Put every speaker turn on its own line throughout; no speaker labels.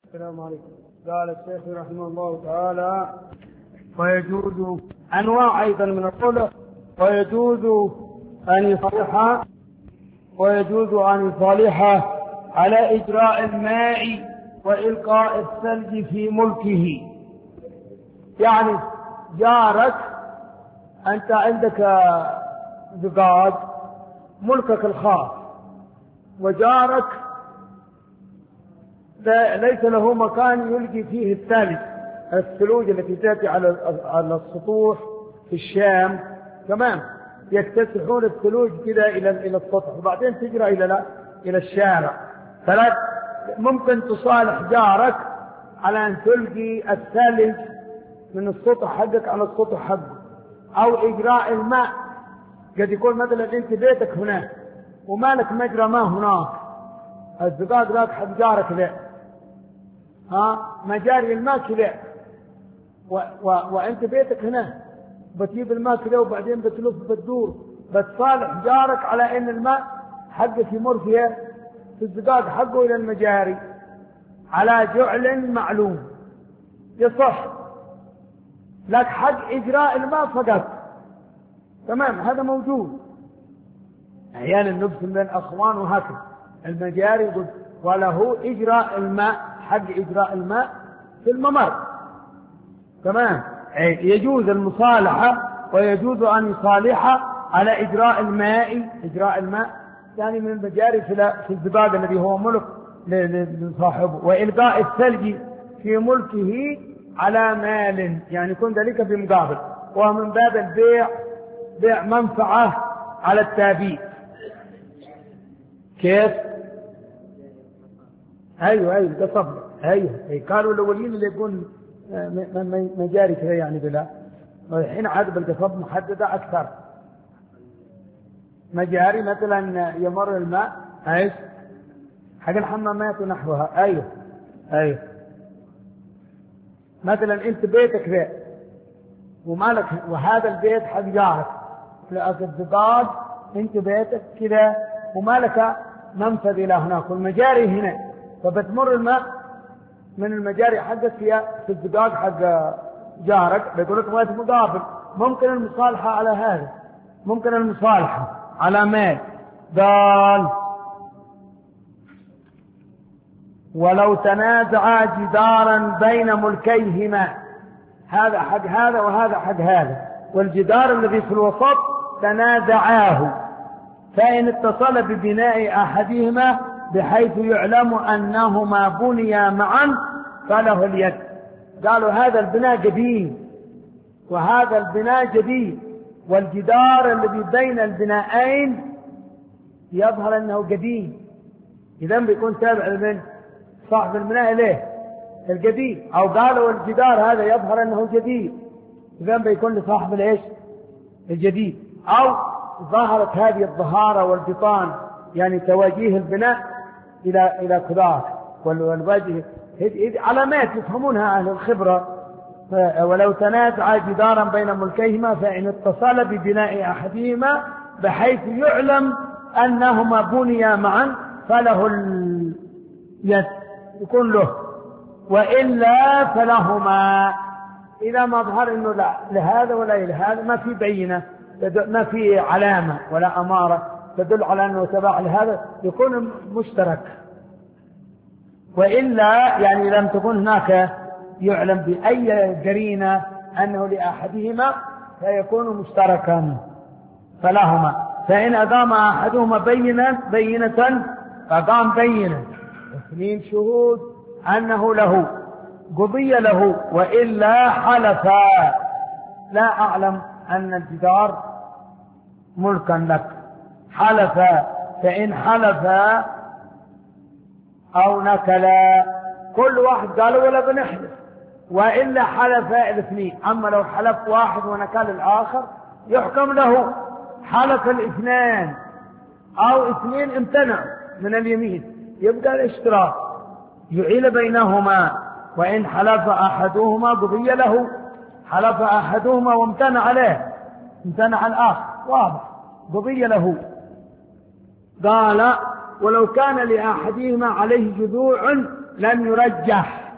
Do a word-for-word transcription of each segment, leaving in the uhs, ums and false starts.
السلام عليكم. قال الشيخ رحمه الله تعالى: ويجوز أنواع أيضا من الخلع، ويجوز أن يصالح ويجوز أن يصالح على إجراء الماء وإلقاء الثلج في ملكه. يعني جارك أنت عندك زقاق ملكك الخاص، وجارك ليس له مكان يلقي فيه الثلج، الثلوج التي تأتي على السطوح في الشام، تمام، يكتسحون الثلوج كذا إلى إلى السطح وبعدين تجرى إلى لا إلى الشارع. فلا ممكن تصالح جارك على أن تلقي الثلج من السطح حقك على السطح حقه، أو إجراء الماء. قد يكون مثلا أنت بيتك هناك ومالك مجرى ماء هناك، الزقاق ذاك حق جارك ذا، ها مجاري الماء كذا، و... و... وأنت بيتك هنا بتجيب الماء كذا وبعدين بتلف بتدور، بتصالح جارك على أن الماء حقك يمر فيها في الزقاق حقه إلى المجاري على جعل معلوم، يصح لك حق إجراء الماء فقط، تمام، هذا موجود. أحيانا نبث من الأخوان وهكذا المجاري يقول وله إجراء الماء، حق إجراء الماء في الممر، تمام. يجوز المصالحة ويجوز أن يصالح على إجراء الماء، إجراء الماء يعني من المجاري في الزقاق الذي هو ملك لصاحبه، وإلقاء الثلج في ملكه على مال، يعني يكون ذلك بمقابل، وهو من باب البيع، بيع منفعة على التابيع. كيف؟ ايوه ايوه ده صبر، ايوه أي. قالوا الاولين اللي يكون مجاري كذا يعني بلا، والحين عاد بالقصب محدده اكثر. مجاري مثلا يمر الماء ايش حق الحمامات ونحوها، ايوه ايوه. مثلا انت بيتك ذا ومالك، وهذا البيت حق جارك، لقيت الزقاق انت بيتك كذا ومالك منفذ الى هناك والمجاري هنا، فبتمر الماء من المجاري حقك في في الزقاق حق جارك، بيقول لك وقت مقابل. ممكن المصالحة على هذا، ممكن المصالحة على مال. قال: ولو تنازعا جدارا بين ملكيهما، هذا حق هذا وهذا حق هذا، والجدار الذي في الوسط تنازعاه، فإن اتصل ببناء أحدهما بحيث يعلم أنهما بنيا معا فله اليد. قالوا هذا البناء جديد وهذا البناء جديد، والجدار الذي بين البنائين يظهر أنه جديد، إذن بيكون تابع لمن؟ صاحب البناء إليه الجديد. أو قالوا الجدار هذا يظهر أنه جديد، إذن بيكون لصاحب الإيش؟ الجديد. أو ظهرت هذه الظهارة والبطان، يعني توجيه البناء إلى إلى كذاك والوجه، علامات يفهمونها أهل الخبرة. ولو تنازع جدارا بين ملكيهما فإن اتصل ببناء أحدهما بحيث يعلم أنهما بنيا معا فله اليد، يكون له، وإلا فلهما. إذا ما ظهر إنه لا لهذا ولا لهذا، ما في بينة، ما في علامة ولا أمارة تدل على أنه تبع لهذا، يكون مشترك. وإلا يعني لم تكن هناك يعلم بأي قرينة أنه لأحدهما فيكون مشتركا فلهما. فإن أقام أحدهما بينة بينة فقام بينة اثنين شهود أنه له، قضي له، وإلا حلفا. لا أعلم أن الجدار ملكا لك، حلفا. فإن حلفا أو نكلا، كل واحد قالوا ولا بنحلف، وإلا حلفا الاثنين. أما لو حلف واحد ونكل الآخر يحكم له حلف الاثنان، أو اثنين امتنع من اليمين، يبقى الاشتراك يعيل بينهما. وإن حلف أحدهما قضي له، حلف أحدهما وامتنع عليه، امتنع الآخر، واضح، قضي له. قال: ولو كان لأحدهما عليه جذوع لم يرجح،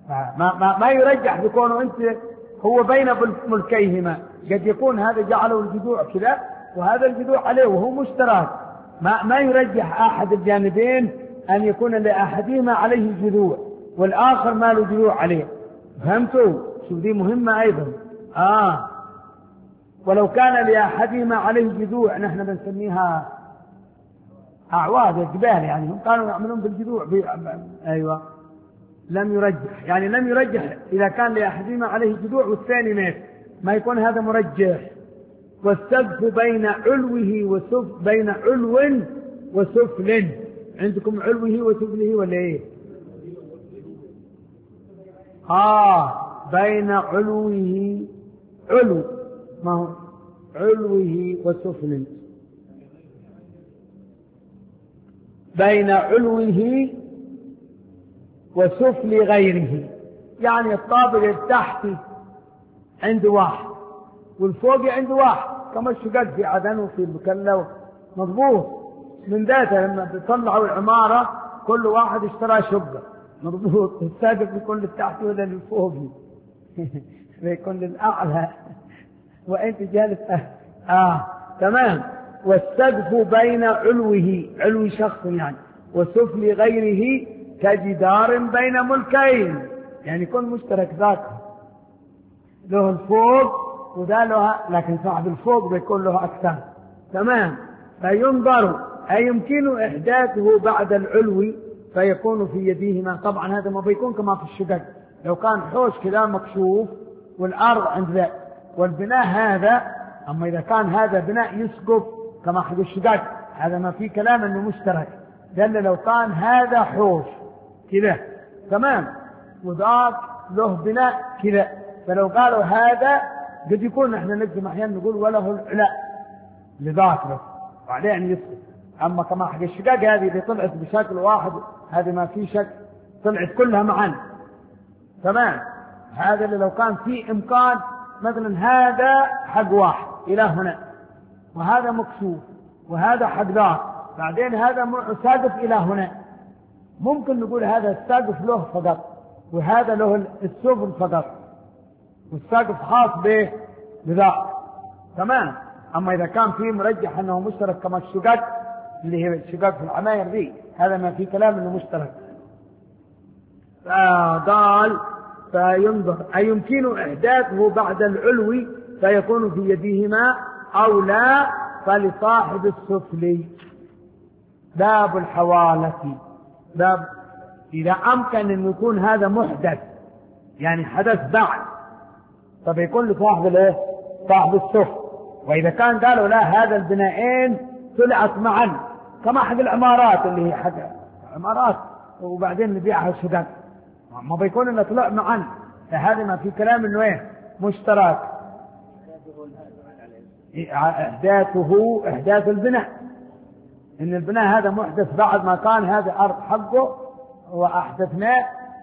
ما, ما, ما يرجح بكونه أنت هو بين ملكيهما، قد يكون هذا جعله الجذوع كذا وهذا الجذوع عليه وهو مشترك، ما, ما يرجح أحد الجانبين أن يكون لأحدهما عليه جذوع والآخر ما له جذوع عليه. فهمتوا؟ شوف دي مهمة أيضا. آه ولو كان لأحدهما عليه جذوع نحن بنسميها أعواد الجبال، يعني هم كانوا يعملون بالجذوع بي... أيوة لم يرجح، يعني لم يرجح إذا كان لأحدهما عليه جذوع والثاني مات، ما يكون هذا مرجح. والسقف بين علوه وسفل، بين علو وسفل. عندكم علوه وسفله ولا ايه؟ آه بين علوه، علو ما هو علوه وسفل، بين علوه وسفل غيره، يعني الطابق التحتي عند واحد والفوق عند واحد، كما الشقق في عدن وفي المكلا مضبوط. من ذاته لما بيطلعوا العمارة كل واحد اشترى شقة مضبوط، السقف يكون للتحت ولا للفوق يكون للأعلى وانت جالس اه تمام. والسقف بين علوه، علو شخص يعني، وسفل غيره كجدار بين ملكين، يعني يكون مشترك ذاك له الفوق وده له، لكن صاحب الفوق بيكون له أكثر. تمام. فينظر أيمكن إحداثه بعد العلو فيكون في يديهما. طبعا هذا ما بيكون كما في الشقق، لو كان حوش كذا مكشوف والأرض عند ذا والبناء هذا، أما إذا كان هذا بناء يسقف كما حق الشقق هذا ما في كلام أنه مشترك. دل لو كان هذا حوش كذا تمام وذاك له بناء كذا، فلو قالوا هذا قد يكون احنا نجم احيانا نقول وله العلاء لذاك بس وبعدين يسقط. اما كما حق الشقق هذه اللي طلعت بشكل واحد هذه ما في شك طلعت كلها معا تمام. هذا اللي لو كان في امكان مثلا هذا حق واحد الى هنا وهذا مكشوف وهذا حق ذاك، بعدين هذا ساقف الى هنا، ممكن نقول هذا الساقف له فقط وهذا له السفل فقط والساقف خاص به بذاك تمام. اما اذا كان فيه مرجح انه مشترك كما الشقق اللي هي الشقق في العماير دي، هذا ما في كلام انه مشترك. فقال فينظر أيمكن إحداثه بعد العلو فيكون في يديهما أو لا فلصاحب السفل. باب الحوالة، باب إذا أمكن أن يكون هذا محدث يعني حدث بعد طب يكون لصاحب الايه؟ صاحب السفل. وإذا كان قالوا لا هذا البنائين طلعت معا كما حق العمارات اللي هي حق عمارات وبعدين نبيعها شقق، ما بيكون انه طلع معا، فهذا ما في كلام انه ايه مشترك. احداثه احداث البناء، ان البناء هذا محدث بعد ما كان هذا ارض حقه واحدثناه،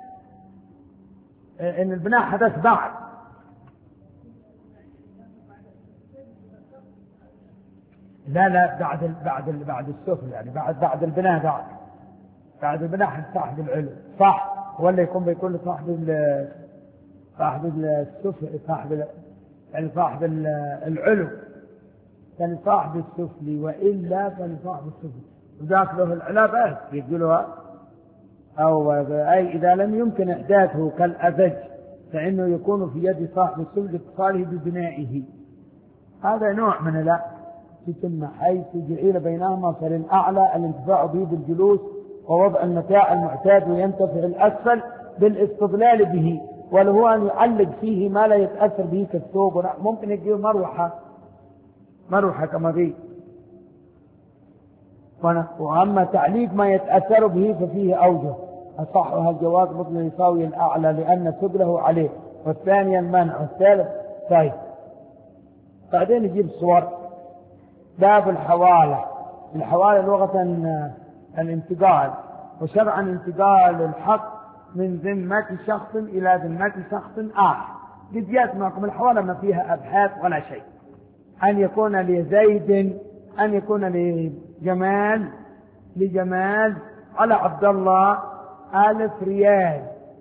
ان البناء حدث بعد. لا لا بعد ال بعد ال بعد السفل يعني بعد بعد البناء بعد بعد البناء حق صاحب العلو صح، ولا يكون بيكون صاحب ال صاحب السفل صاحب يعني صاحب العلو كان صاحب السفل، وإلا كان صاحب السفل وذاك له العلا بس يقولها. أو أي إذا لم يمكن إحداثه كالأزج فإنه يكون في يد صاحب السفل لاتصاله ببنائه. هذا نوع من لا تتم حيث جعل بينهما فللأعلى الانتفاع به بالجلوس ووضع المتاع المعتاد وينتفع الأسفل بالاستضلال به، وله أن يعلق فيه ما لا يتأثر به كالثوب، ممكن يجيب مروحة مروحة كما ذي. وأما تعليق ما يتأثر به ففيه أوجه، أصحها الجواز مثل يساوي الأعلى لأن سبله عليه، والثاني المنع، والثالث طيب. بعدين يجيب صور. باب الحوالة. الحوالة لغة الانتقال، وشرعا انتقال الحق من ذمة شخص إلى ذمة شخص آخر. قد جاءت معكم الحوالة ما فيها أبحاث ولا شيء، أن يكون لزيد، أن يكون لجمال لجمال على عبد الله ألف ريال،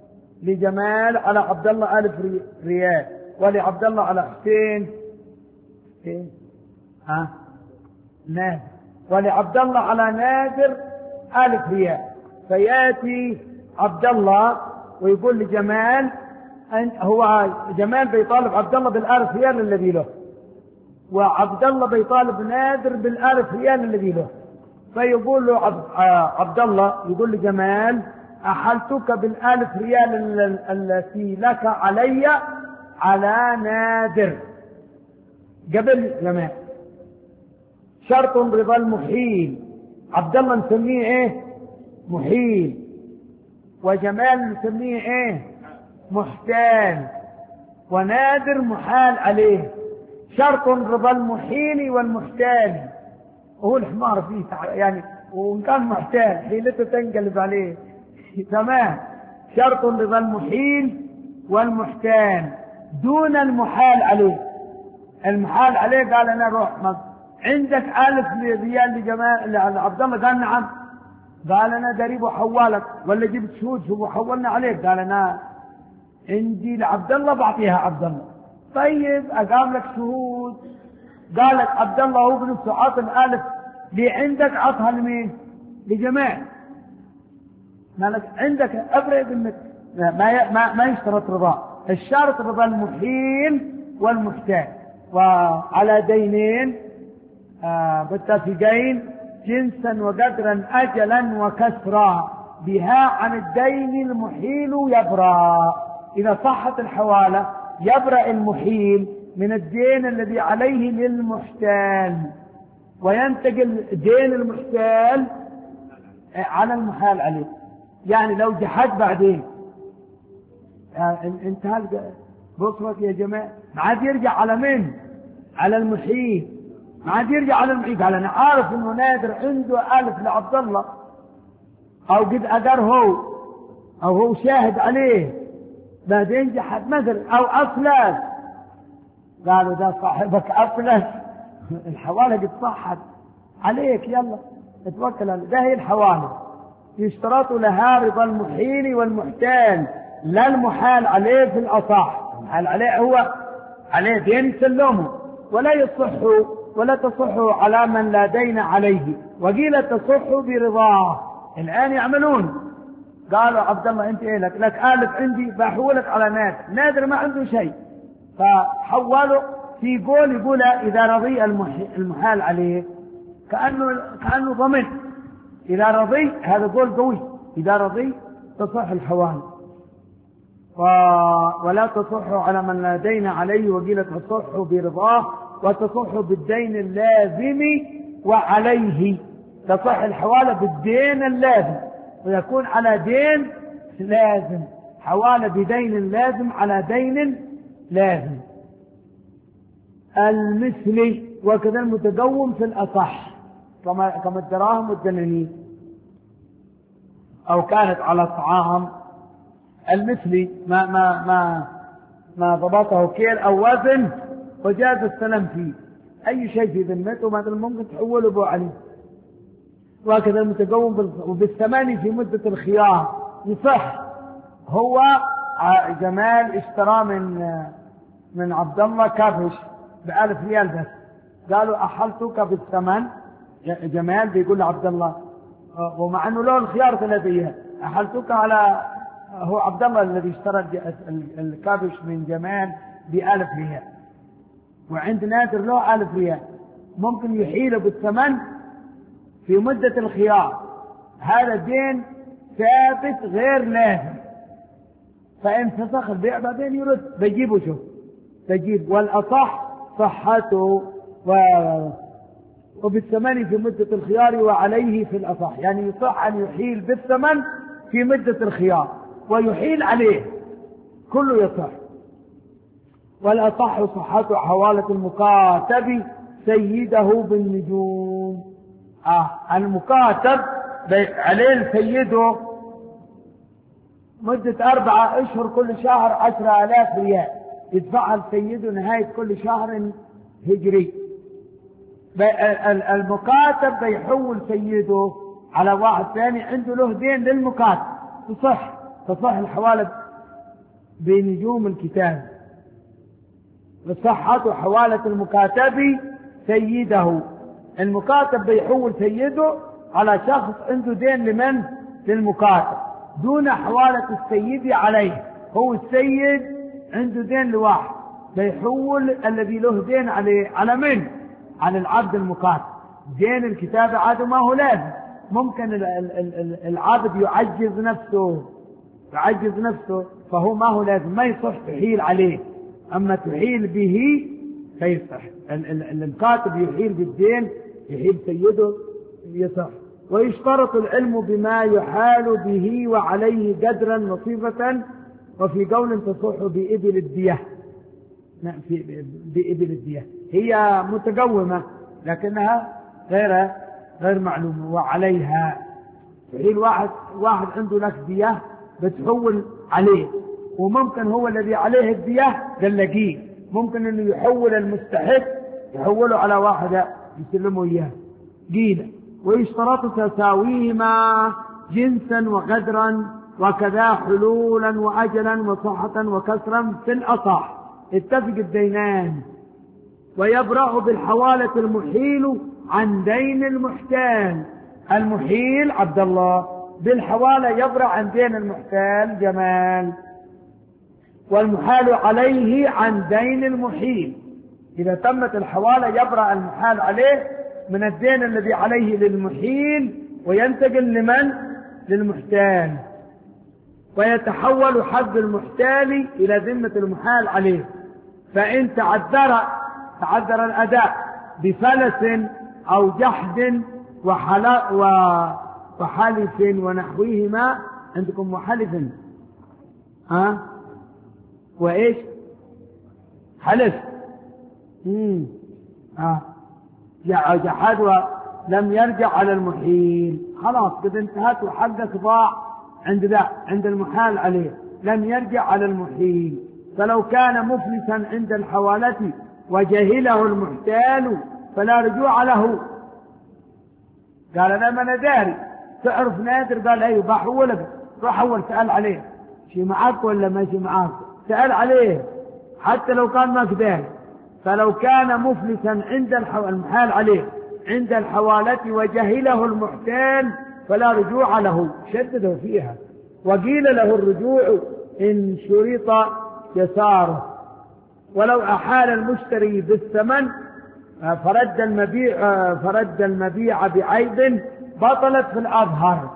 لجمال على عبد الله ألف ريال، ولعبد الله على حسين إيه؟ ها نادر، ولعبد الله على نادر ألف ريال. فيأتي عبد الله ويقول لجمال، هو جمال بيطالب عبد الله بالألف ريال الذي له، وعبد الله بيطالب نادر بالألف ريال الذي له. فيقول له عبد الله، يقول لجمال: أحلتك بالألف ريال التي لك علي على نادر قبل جمال. شرط رضا المحيل. عبد الله نسميه ايه؟ محيل. وجمال نسميه ايه؟ محتال. ونادر محال عليه. شرط رضا المحيل والمحتال. وهو الحمار فيه يعني، وإن كان محتال حيلته تنقلب عليه. تمام. شرط رضا المحيل والمحتال دون المحال عليه. المحال عليه قال: أنا روح مصر. عندك ألف ريال لجمال لعبد الله؟ قال: نعم. قال: أنا دريب وحوالك، ولا جبت شهود شو حولنا عليك؟ قال: أنا عندي لعبد الله بعطيها عبد الله. طيب أقام لك شهود. قال لك عبد الله هو بنفسه عطى الألف اللي عندك، عطها لمين؟ لجمال. مالك عندك أبرد انك ما ما ما يشترط رضا. الشرط رضا المحيل والمحتاج. وعلى دينين آه متفقين جنسا وقدرا أجلا وكسرا بها عن الدين المحيل يبرأ. إذا صحت الحوالة يبرأ المحيل من الدين الذي عليه للمحتال، وينتقل دين المحتال على المحال عليه. يعني لو جحد بعدين انتهى بصرك يا جماعة، ما عاد يرجع على من؟ على المحيل. ما عاد يرجع على المحيل. قال: أنا عارف إنه نادر عنده ألف لعبد الله، أو قد أدر هو، أو هو شاهد عليه، بعدين جحد مثلا، أو أفلس. قالوا: ده صاحبك أفلس، الحوالة قد صحت عليك، يلا اتوكل عليه. ده هي الحوالة يشترط لها رضا المحيل والمحتال، لا المحال عليه في الأصح. المحال عليه هو عليه دين سلمه، ولا يصح ولا تصح على من لا دين عليه، وقيل تصح برضاه. الآن يعملون، قالوا: عبد الله أنت إيه لك؟ لك ألف عندي، بحولك على نادر. نادر ما عنده شيء، فحولوا في قول يقول: إذا رضي المحال عليه كأنه كأنه ضمن. إذا رضي، هذا قول قوي، إذا رضي تصح الحوالة. و... ولا تصح على من لا دين عليه، وقيل تصح برضاه، وتصح بالدين اللازم وعليه. تصح الحوالة بالدين اللازم، ويكون على دين لازم. حوالة بدين لازم على دين لازم. المثل وكذا المتقوم في الأصح، كما كما الدراهم والدنانير، أو كانت على طعام. المثلي ما ما ما ما ضبطه كيل أو وزن وجاز السلام فيه. أي شيء في ذمته مثلا ممكن تحوله به عليه. وكذا المتقوم بالثماني في مدة الخيار يصح. هو جمال اشترى من من عبد الله كبش بألف ريال بس. قالوا: أحلتك بالثمن. جمال بيقول لعبد الله، ومع أنه له الخيار ثلاثة أيام، أحلتك على، هو عبد الله الذي اشترى الكابش من جمال بألف ريال، وعند نادر له ألف ريال، ممكن يحيله بالثمن في مدة الخيار. هذا دين ثابت غير لازم، فإن فسخ البيع بعدين يرد بيجيبه. شوف تجيب. والأصح صحته و... وبالثمن في مدة الخيار وعليه في الأصح. يعني يصح أن يحيل بالثمن في مدة الخيار ويحيل عليه، كله يصح. والأصح صحته حوالة المكاتب سيده بالنجوم. آه المكاتب عليه سيده مدة أربعة أشهر، كل شهر عشرة آلاف ريال يدفعها لسيده نهاية كل شهر هجري. المكاتب بيحول سيده على واحد ثاني عنده له دين للمكاتب، تصح تصح الحوالة بنجوم الكتاب. صحة حوالة المكاتب سيده، المكاتب بيحول سيده على شخص عنده دين لمن؟ للمكاتب، دون حوالة السيد عليه. هو السيد عنده دين لواحد، بيحول الذي له دين عليه على من؟ على العبد المكاتب. دين الكتابة عاد ما هو لازم، ممكن العبد يعجز نفسه يعجز نفسه فهو ما هو لازم، ما يصح تحيل عليه، أما تحيل به فيصح. الكاتب يحيل بالدين، يحيل سيده يصح. ويشترط العلم بما يحال به وعليه قدرا نصيبة، وفي قول تصح بإبل الدية. بإبل الدية هي متقومة لكنها غير غير معلومة. وعليها تحيل واحد واحد عنده لك دية بتحول عليه، وممكن هو الذي عليه الدية دلقيه، ممكن انه يحول المستحق يحوله على واحدة يسلمه اياه قيلة. ويشترط تساويهما جنسا وقدرا، وكذا حلولا وأجلا وصحة وكسرا في الأصح. اتفق الدينان. ويبرأ بالحوالة المحيل عن دين المحتال. المحيل عبد الله، بالحوالة يبرأ عن دين المحتال جمال. والمحال عليه عن دين المحيل. إذا تمت الحوالة يبرأ المحال عليه من الدين الذي عليه للمحيل وينتقل لمن؟ للمحتال. ويتحول حد المحتال إلى ذمة المحال عليه. فإن تعذر تعذر الأداء بفلس أو جحد وحلا وحلف ونحوهما. عندكم وحلف ها أه؟ وإيش حلف امم اه جحد ولم يرجع على المحيل، خلاص قد انتهت وحقك ضاع عند ذا عند المحال عليه، لم يرجع على المحيل. فلو كان مفلسا عند الحوالة وجهله المحتال فلا رجوع له. قال انا ما داري، تعرف نادر؟ قال ايوه بحولك، روح اول سأل عليه شي معك ولا ماشي معك، سأل عليه حتى لو كان ما كذلك. فلو كان مفلسا عند المحال عليه عند الحوالة وجهله المحتال فلا رجوع له، شدده فيها. وقيل له الرجوع إن شرط يساره. ولو أحال المشتري بالثمن فرد المبيع فرد المبيع بعيب بطلت في الأظهر.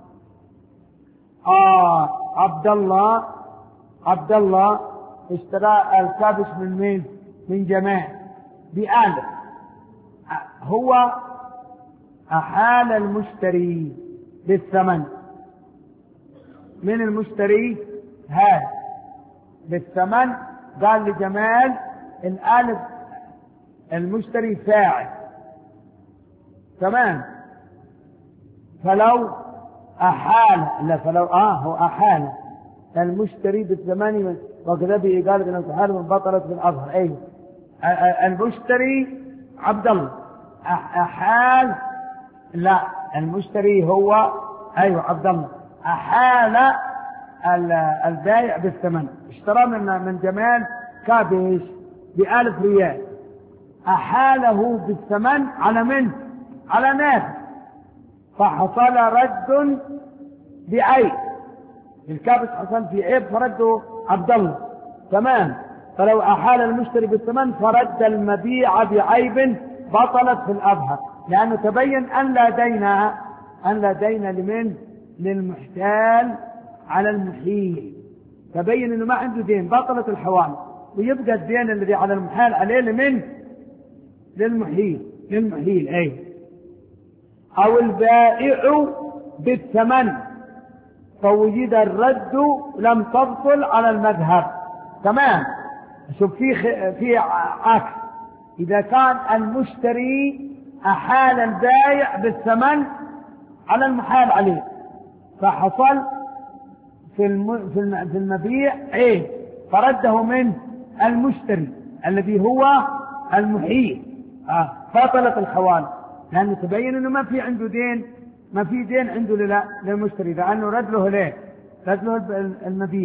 آه عبد الله عبد الله اشترى الكابش من مين؟ من جمال بآلة. هو أحال المشتري بالثمن. من المشتري هذا بالثمن؟ قال لجمال الآلة المشتري فاعل تمام. فلو أحال لا فلو آه هو أحال المشتري بالثمن وكذا بإقالة أن تحال من بطلت بالأظهر. أيوه المشتري عبد الله أحال لا المشتري هو أيوه عبد الله أحال البائع بالثمن. اشترى من من جمال كابش بألف ريال، أحاله بالثمن على من؟ على نافع، فحصل رد بعيب. الكابش حصل في عيب فرده عبد الله تمام. فلو أحال المشتري بالثمن فرد المبيع بعيب بطلت في الأظهر، لأنه تبين أن لا دين أن لا دين لمن؟ للمحتال على المحيل. تبين أنه ما عنده دين، بطلت الحوالة، ويبقى الدين الذي على المحال عليه لمن؟ للمحيل للمحيل أي. أو البائع بالثمن فوجد الرد لم تبطل على المذهب تمام. شوف في في عكس، إذا كان المشتري أحال البائع بالثمن على المحال عليه فحصل في الم... في المبيع ايه فرده من المشتري الذي هو المحيل آه. بطلت الحوالة، لأنه تبين أنه ما في عنده دين، ما في دين عنده للمشتري، لأنه رد له ليه رد له المبيع.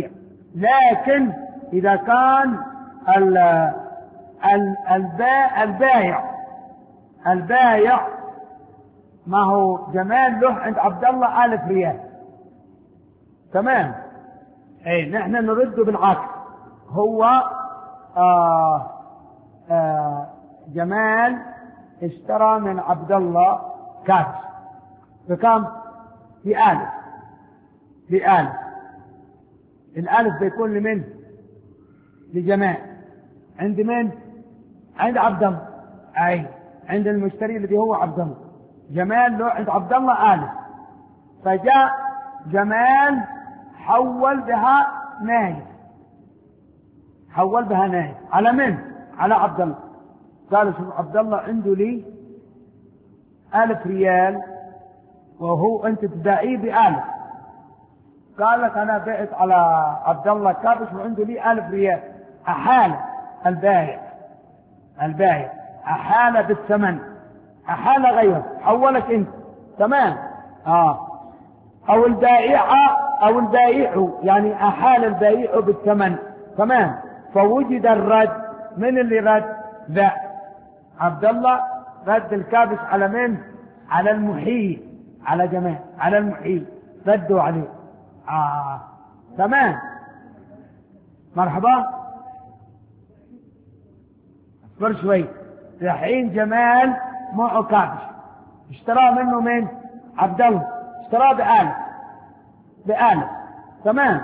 لكن إذا كان ال ال البا البايع البايع ما هو جمال له عند عبد الله ألف ريال، تمام؟ أي نحن نرد بالعكس. هو آه آه جمال اشترى من عبد الله كاش بكم؟ بألف، بألف. الألف بيكون لمن؟ لجمال. عند من؟ عند عبد الله. أي عند المشتري الذي هو عبد الله. جمال له عند عبد الله ألف، فجاء جمال حول بها نايف، حول بها نايف على من؟ على عبد الله. قال شوف عبد الله عنده لي ألف ريال وهو أنت تبيعيه بألف. قال لك أنا بعت على عبد الله كابش وعنده لي ألف ريال. أحال البائع البائع أحال بالثمن، أحال غيره، حولك أنت، تمام؟ آه أو البائع أو البائع يعني أحال البائع بالثمن، تمام؟ فوجد الرد. من اللي رد؟ ذا عبد الله رد الكابش على من؟ على المحيي، على جمال، على المحيي ردوا عليه. آه تمام. مرحبا، اصبر شوي. الحين جمال معه كابش اشتراه منه من عبد الله، اشتراه بألف، بألف، تمام؟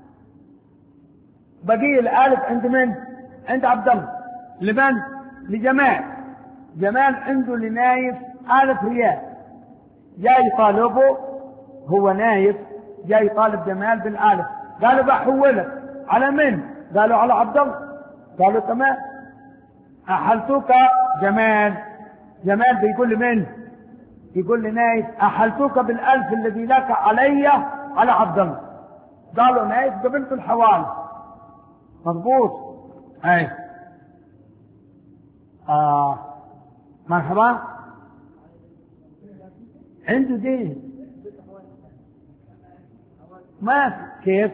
بقي الألف عند من؟ عند عبد الله. لمن؟ لجمال. جمال عنده لنايف ألف ريال، جاي يطالبه، هو نايف جاي يطالب جمال بالألف. قالوا بحولك على من؟ قالوا على عبد الله. قالوا تمام. أحلتوك جمال. جمال بيقول لمن؟ يقول لنايف أحلتوك بالألف الذي لك علي على عبد الله. قالوا نايف قبلت الحوالي. مضبوط. أي آه مرحبا. عنده دين ما كيف؟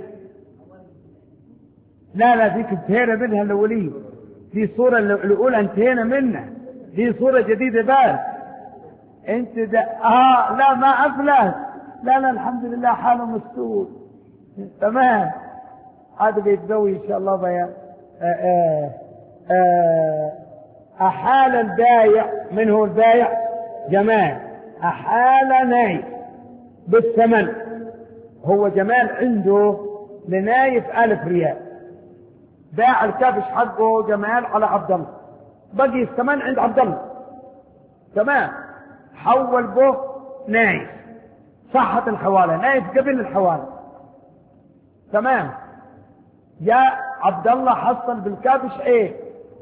لا لا ذيك انتهينا منها الأولية، دي صورة الأولى انتهينا منها، دي صورة جديدة بس. انت ده اه لا ما أفلس، لا لا الحمد لله حاله مستور، تمام. هذا بيتزوج إن شاء الله بيان. آه آه آه أحال البايع، من هو البايع؟ جمال. أحال نايف بالثمن. هو جمال عنده لنايف ألف ريال، باع الكبش حقه جمال على عبد الله، بقي الثمن عند عبد الله، تمام؟ حول به نايف، صحت الحوالة، نايف قبل الحوالة، تمام؟ جاء عبد الله حصل بالكبش ايه؟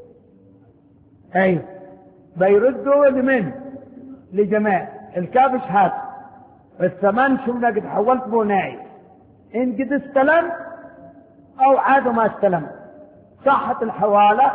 اي بيردوا لمن؟ لجمال. الكابش هات الثمن شو قد حولت به نايف، ان قد استلم او عاد ما استلم، صحت الحوالة.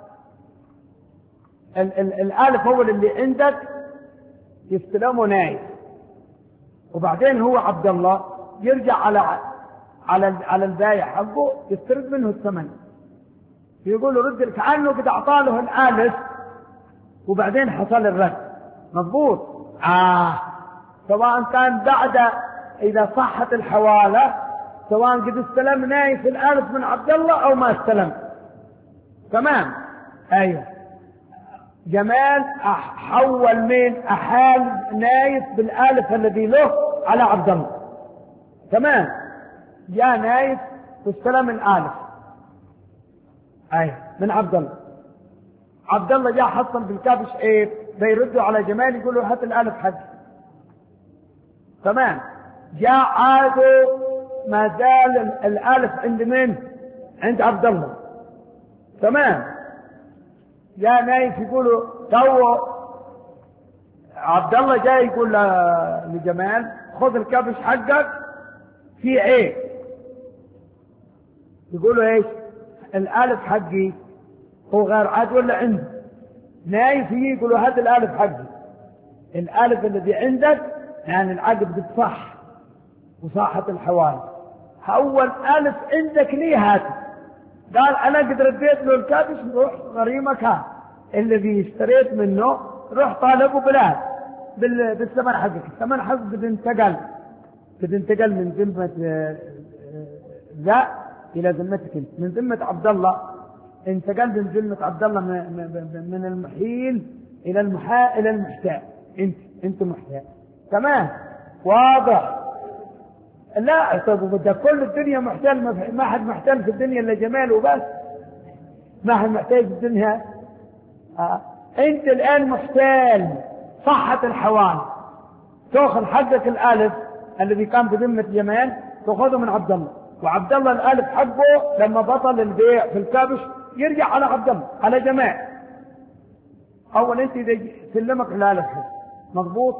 ال ال الالف اول اللي عندك يستلمه نايف، وبعدين هو عبد الله يرجع على على على البايع حقه يسترد منه الثمن، يقول له رد كأنه قد اعطاله الالف وبعدين حصل الرد. مضبوط. آه سواء كان بعد إذا صحت الحوالة، سواء قد استلم نايف الألف من عبد الله أو ما استلم، تمام؟ أيوه. جمال حول من أحال نايف بالألف الذي له على عبد الله، تمام؟ جاء نايف واستلم الألف أيوه من عبد الله. عبد الله جاء حصل بالكابش ايه؟ بيردوا على جمال يقولوا هات الالف حق، تمام؟ جاء عادوا ما زال الالف عند من؟ عند عبد الله، تمام؟ جاء نايف يقولوا تو عبد الله جاي يقول لجمال خذ الكابش حقك في ايه؟ يقولوا ايش؟ الالف حقي. هو غير عاد ولا عنده؟ نايف يجي يقولوا هذا الالف حقي. الالف الذي عندك يعني العقد بتصح وصاحت الحوالي. أول ألف عندك ليه هات. قال أنا قد رديت له الكابش، روح غريمك ها الذي اشتريت منه، روح طالبه بلاد بالثمن حقك. الثمن حقك قد انتقل قد انتقل من ذمة ذا إلى ذمتك انت، من ذمة عبد الله انتقل من ذمة عبد الله من المحيل إلى المحا إلى المحتال. انت انت محتال. تمام واضح؟ لا طب ده كل الدنيا محتال، ما حد محتال في الدنيا الا جمال وبس، ما حد محتال في الدنيا. آه. انت الان محتال صحة الحوال، تاخذ حقك الالف الذي كان بذمة جمال تاخذه من عبد الله، وعبد الله الالف حقه لما بطل البيع في الكابش يرجع على عبد الله على جمال. اول انت اذا سلمك الالف مضبوط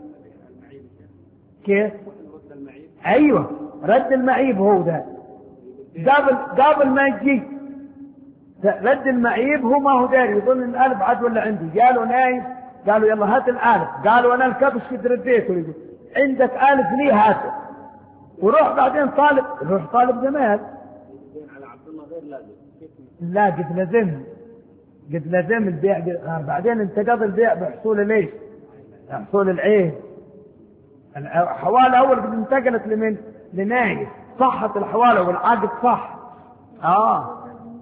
كيف؟ ايوه رد المعيب هو ده. قبل قبل ما يجي رد المعيب هو ما هو داري، يظن الالف عاد ولا عندي. قالوا نايم، قالوا يلا هات الالف، قالوا انا الكبش قد رديته، يقول عندك الف ليه هاته، وروح بعدين طالب، روح طالب جمال.
على عبد الله غير لازم.
لا قد لازم قد لازم البيع، بعدين انتقض البيع بحصول ليش؟ بحصول العين. الحوالة أول قد انتقلت لمن؟ لنايف. صحت الحوالة والعقد صح. آه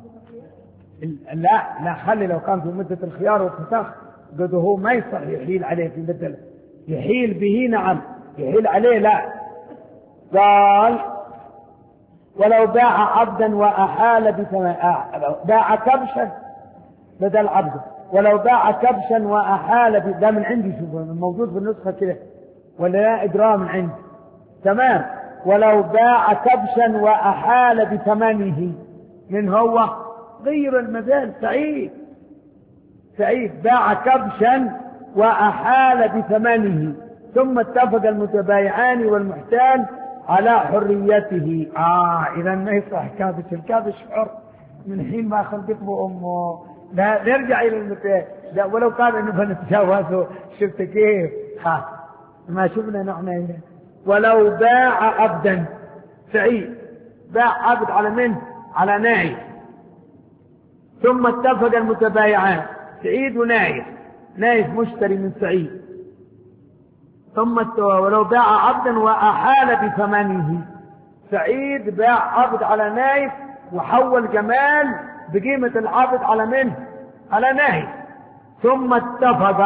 لا لا خلي لو كان في مدة الخيار والفسخ قد هو ما يصح يحيل عليه في مدة، يحيل به نعم، يحيل عليه لا. قال ولو باع عبدا وأحال بثمن، باع كبشا بدل عبد، ولو باع كبشا وأحال ب... ده من عندي، شوف موجود في النسخة كده ولا لا إجرام من عندي. تمام. ولو باع كبشا وأحال بثمنه، من هو غير المثال سعيد. سعيد باع كبشا وأحال بثمنه، ثم اتفق المتبايعان والمحتال على حريته. آه إذا ما يصح كابش، الكابش حر من حين ما خلقت أمه. لا نرجع إلى المثال، لا ولو كان إنه بنتجاوزه. شفت كيف؟ ها ما شفنا نحن هنا. ولو باع عبدا، سعيد باع عبد على من؟ على نايف، ثم اتفق المتبايعان، سعيد ونايف، نايف مشتري من سعيد، ثم ولو باع عبدا وأحال بثمنه، سعيد باع عبد على نايف وحول جمال بقيمة العبد على من؟ على نايف، ثم اتفق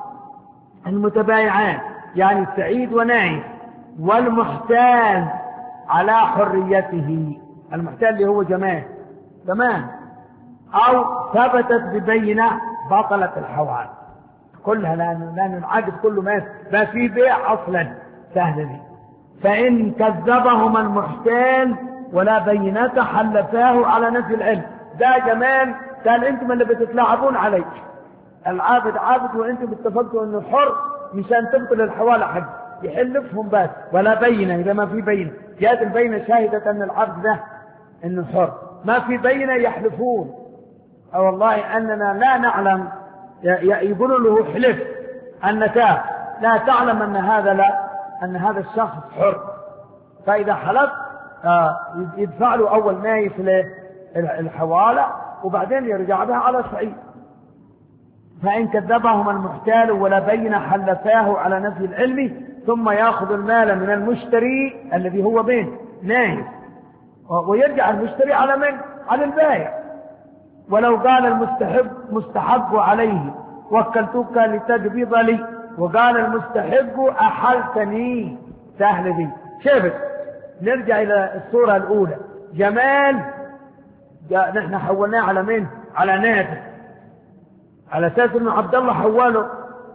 المتبايعان يعني سعيد ونايف والمحتال على حريته. المحتال اللي هو جمال. تمام. أو ثبتت ببينة بطلت الحوال كلها، لأن العقد كله ما ما في بيع أصلا سهل دي. فإن كذبهما المحتال ولا بينة حلفاه على نفي العلم. ده جمال قال انتم اللي بتتلاعبون علي، العابد عابد وانتم اتفقتوا انه حر مشان تبطل الحوالة حق، يحلفهم بس ولا بينة. إذا ما في بينة، جاءت البينة شاهدة أن العبد ده انه حر، ما في بينة يحلفون أو والله أننا لا نعلم، يقولوا له حلف أنك لا تعلم أن هذا لا أن هذا الشخص حر. فإذا حلف يدفع له أول نايف الحوالة وبعدين يرجع بها على سعيد. فإن كذبهما المحتال ولا بين حلفاه على نفي العلم، ثم يأخذ المال من المشتري الذي هو بين نايف، ويرجع المشتري على من؟ على البائع. ولو قال المستحب مستحب عليه وكلتك لتقبض لي، وقال المستحب أحلتني، سهل دي. شفت؟ نرجع إلى الصورة الأولى. جمال نحن حولناه على من؟ على نادر، على أساس أنه عبد الله حوله.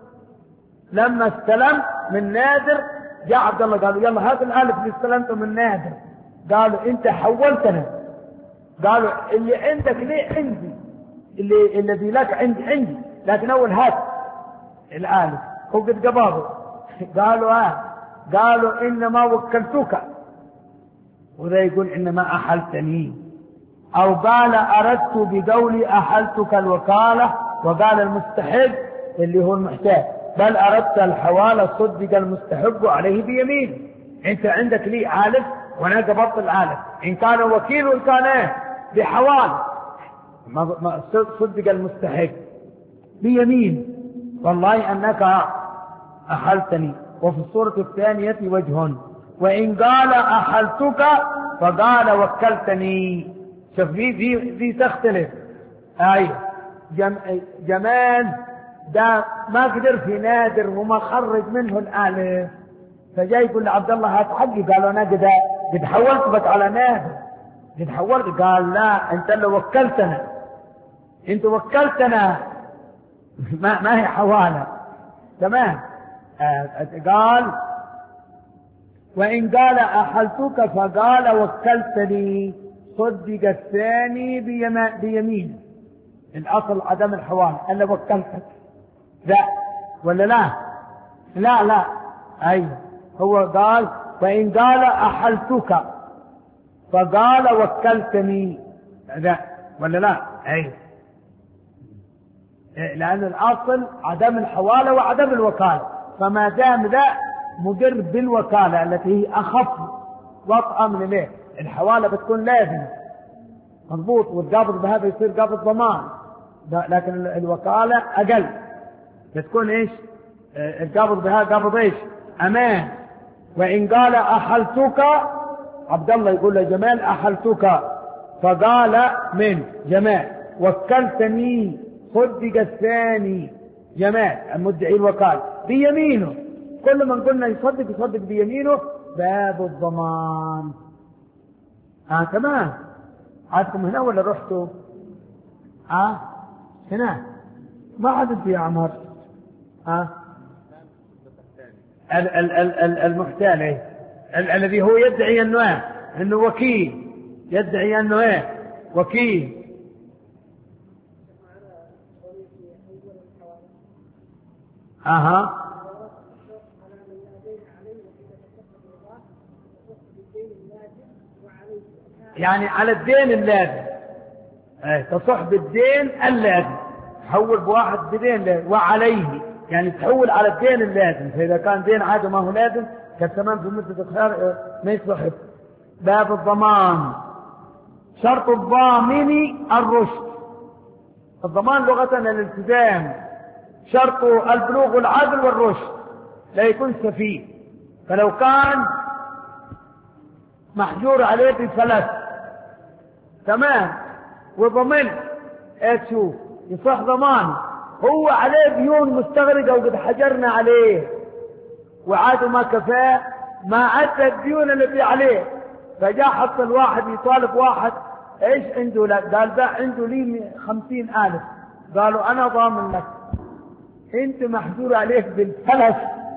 لما استلم من نادر جاء عبد الله قالوا يلا هذا الألف اللي استلمته من نادر، قالوا أنت حولتنا، قالوا اللي عندك ليه عندي، اللي الذي لك عندي عندي، لكن أول هات الآلف هو قد قبضه. قالوا آه قالوا إنما وكلتك، وذا يقول إنما أحلتني. أو قال أردت بقولي أحلتك الوكالة، وقال المستحب اللي هو المحتاج بل أردت الحوالة، صدق المستحب عليه بيمين. أنت عندك لي آلف وانا قبضت الآلة. إن كان وكيل وإن كان إيه بحوال ما صدق المستحق بيمين والله أنك أحلتني. وفي الصورة الثانية وجه، وإن قال أحلتك فقال وكلتني. شوف دي دي دي تختلف. أي جم جمال ده ما قدر في نادر وما خرج منه الآلة، فجاي يقول لعبد الله هتحقق. قالوا أنا قد قد حولت بك على نادر، قد حولت. قال لا أنت اللي وكلتنا، أنت وكلتنا ما, ما هي حوالة. تمام. آه قال وإن قال أحلتك فقال وكلتني، صدق الثاني بيمين. الأصل عدم الحوالة، أنا وكلتك. لا ولا لا؟ لا لا. أيوه هو قال وإن قال أحلتك فقال وكلتني. لا ولا لا؟ أيوه لأن الأصل عدم الحوالة وعدم الوكالة، فما دام ذا مدر بالوكالة التي هي أخف وطأ من ليه. الحوالة بتكون لازم مضبوط، والقابض بهذا يصير قابض ضمان، لكن الوكالة أقل بتكون إيش؟ القابض بهذا قابض إيش؟ أمان. وإن قال أحلتك، عبد الله يقول لجمال أحلتك فقال من جمال وكلتني، صدق الثاني جمال المدعي الوكالة بيمينه. كل من قلنا يصدق يصدق بيمينه باب الضمان. آه تمام. عادكم هنا ولا رحتوا؟ آه هنا ما عدت يا عمر. آه ال ال ال المحتال ايه الذي هو يدعي انه انه وكيل، يدعي انه ايه وكيل. اها يعني على الدين اللازم. اه تصح بالدين اللازم، تحول بواحد بدين لازم وعليه، يعني تحول على الدين اللازم. فإذا كان دين عادي ما هو لازم كالتمام في مدة الخيار ما يصح. باب الضمان. شرط الضامن الرشد. الضمان لغة الالتزام، شرط البلوغ والعدل والرشد، لا يكون سفيه. فلو كان محجور عليه بفلس تمام وضمن ايه تشوف يصح ضمان. هو عليه ديون مستغرقة وقد حجرنا عليه وعاد ما كفاه، ما عدى الديون اللي عليه، فجاء حط الواحد يطالب واحد ايش عنده لك؟ قال ده عنده لي خمسين الف. قالوا انا ضامن لك، انت محجور عليك بالفلس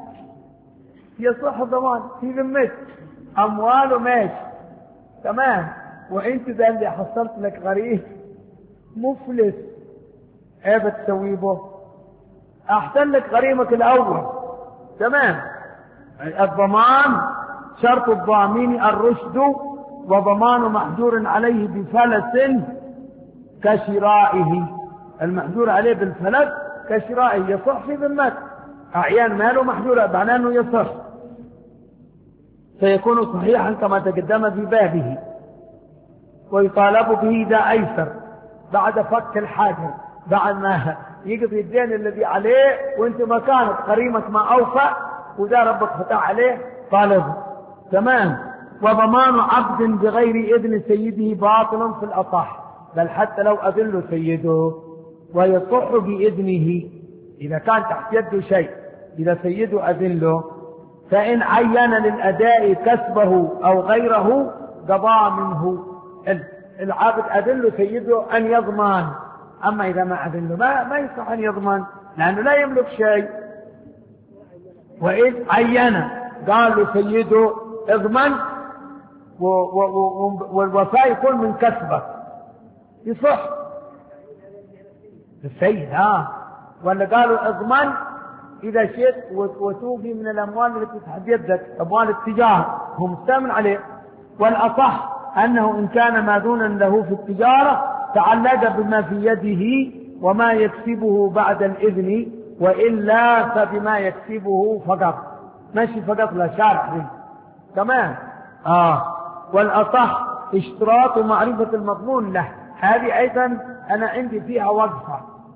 يصح ضمان في ذمتك، امواله ماشي تمام، وانت ده اللي حصلت لك غريب مفلس. ايه بتسوي به؟ احسن لك غريمك الاول تمام. الضمان شرط الضامن الرشد، وضمان محجور عليه بفلس كشرائه. المحجور عليه بالفلس كشرائه يصح في ذمته. اعيان ماله محجور معناه انه يصح، فيكون صحيحا كما تقدم في بابه. ويطالب به اذا ايسر بعد فك الحاجر، بعد ما يقضي الدين الذي عليه وانت مكانك قريمك ما اوفى وذا ربك فتح عليه طالبه تمام. وضمان عبد بغير اذن سيده باطل في الاصح، بل حتى لو اذن له سيده، ويصح باذنه اذا كان تحت يده شيء، اذا سيده اذن له. فان عين للاداء كسبه او غيره قضى منه. العابد اذن له سيده ان يضمن، اما اذا ما اذن له ما, ما يصح ان يضمن لانه لا يملك شيء. وإذ عين قال له سيده اضمن والوفاء يكون من كسبه يصح السيد. ها ولا قالوا اضمن اذا شئت وتوفي من الاموال التي تحت يدك، اموال التجاره هو مستمن عليه. والاصح انه ان كان ماذونا له في التجاره تعلق بما في يده وما يكسبه بعد الاذن، وإلا فبما يكسبه فقط. ماشي فقط لا شارع دي تمام. آه والأصح اشتراط معرفة المضمون له. هذه أيضا أنا عندي فيها وقفة.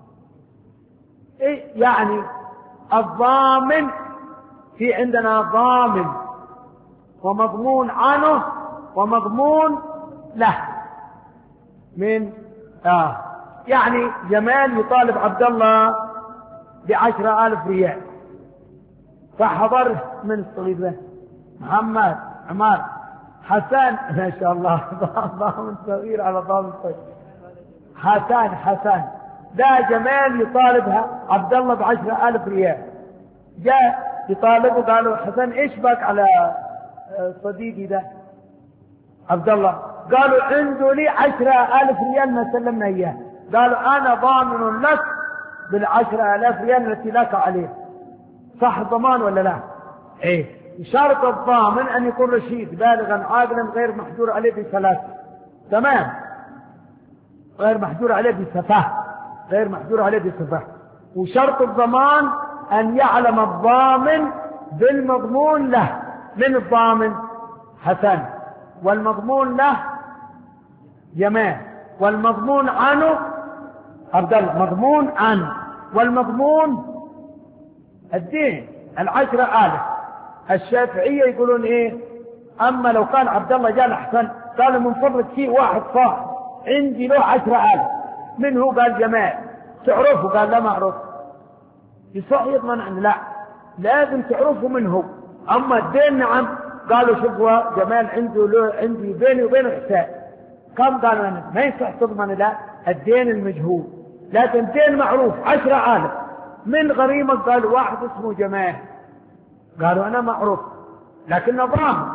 إيه يعني الضامن؟ في عندنا ضامن ومضمون عنه ومضمون له. من آه يعني جمال يطالب عبد الله بعشرة آلاف ريال، فحضر من الصغير محمد عمار حسن ما شاء الله ضامن صغير على ضامن صغير حسن حسن ده جمال يطالبها عبد الله بعشرة آلاف ريال. جاء يطالبه قالوا حسن ايش بك على صديقي ده عبد الله؟ قالوا عنده لي عشرة آلاف ريال ما سلمنا اياه. قالوا انا ضامن لك بالعشرة آلاف ريال التي لك عليه. صح الضمان ولا لا؟ ايه. شرط الضامن ان يكون رشيد بالغا عاقلا غير محجور عليه بثلاث. تمام. غير محجور عليه بسفاه، غير محجور عليه بسفاه. وشرط الضمان ان يعلم الضامن بالمضمون له. من الضامن؟ حسن. والمضمون له جمال. والمضمون عنه عبد الله. مضمون عنه. والمضمون الدين العشرة آلاف. الشافعية يقولون ايه؟ اما لو كان عبد الله جاء احسن قالوا من فضلك فيه واحد صاحب عندي له عشرة آلاف. من هو؟ قال جمال. تعرفه؟ قال لا ما اعرف. يصح يضمن عنه؟ لا لازم تعرفه من هو. اما الدين نعم. قالوا شوفوا جمال عنده له عندي بيني وبينه حساب كم؟ قالوا انا ما يصح تضمن لا الدين المجهول، لكن الدين معروف عشرة آلاف. من غريمك؟ قالوا واحد اسمه جمال. قالوا انا معروف لكنه ضامن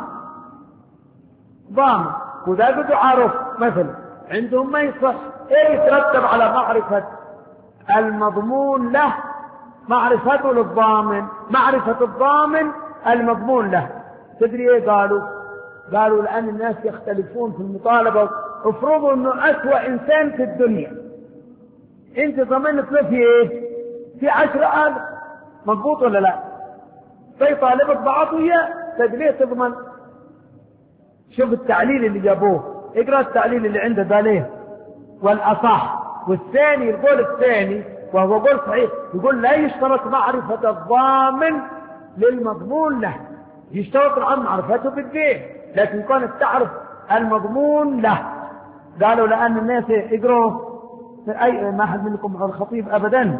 ضامن وذا قد عارف مثلا عندهم ما يصح. ايه يترتب على معرفة المضمون له؟ معرفته للضامن، معرفة الضامن المضمون له. تدري ايه قالوا؟ قالوا لان الناس يختلفون في المطالبة. افرضوا انه اسوأ انسان في الدنيا انت ضمنت له في ايه؟ في عشرة آلاف. مضبوط ولا لا؟ فيطالبك بعطية تدري تضمن. شوف التعليل اللي جابوه، اقرأ التعليل اللي عنده ده ليه. والأصح. والثاني القول الثاني وهو قول صحيح يقول لا يشترط معرفة الضامن للمضمون له. يشترط عن معرفته بالدين لكن كانت تعرف المضمون له. قالوا لأن الناس يقروا أي ما حد منكم على الخطيب أبدا.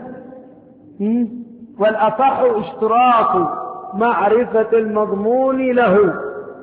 والأصح اشتراط معرفة المضمون له.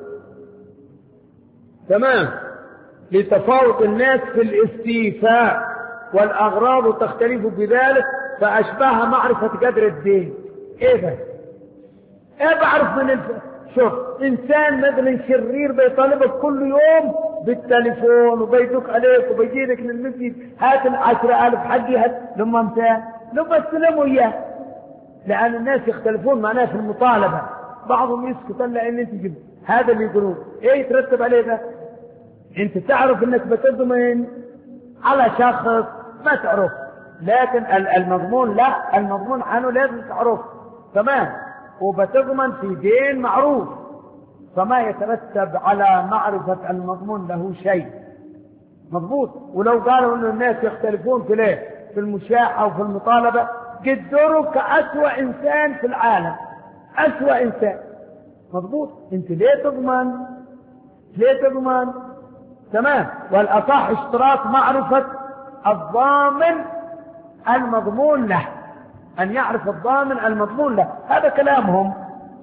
تمام. لتفاوت الناس في الاستيفاء والأغراض تختلف بذلك فأشبه معرفة قدر الدين. ايه ده؟ ايه بعرف من الف... شوف انسان مثلا شرير بيطالبك كل يوم بالتليفون وبيدق عليك وبيجيلك من المسجد هات العشرة آلاف حقي هات لما انت لما استلموا اياه. لأن الناس يختلفون معناه في المطالبة. بعضهم يسكت الا ان انت جبت هذا اللي يقولون. ايه يترتب عليه ده؟ انت تعرف انك بتضمن على شخص ما تعرف، لكن المضمون لا، المضمون عنه لازم تعرف. تمام. وبتضمن في دين معروف فما يترتب على معرفة المضمون له شيء. مضبوط. ولو قالوا ان الناس يختلفون في ليه في المشاحة وفي المطالبة قدروا كأسوأ انسان في العالم. أسوأ انسان. مضبوط. انت ليه تضمن؟ ليه تضمن؟ تمام. والأصح اشتراط معرفة الضامن المضمون له. أن يعرف الضامن المضمون له. هذا كلامهم.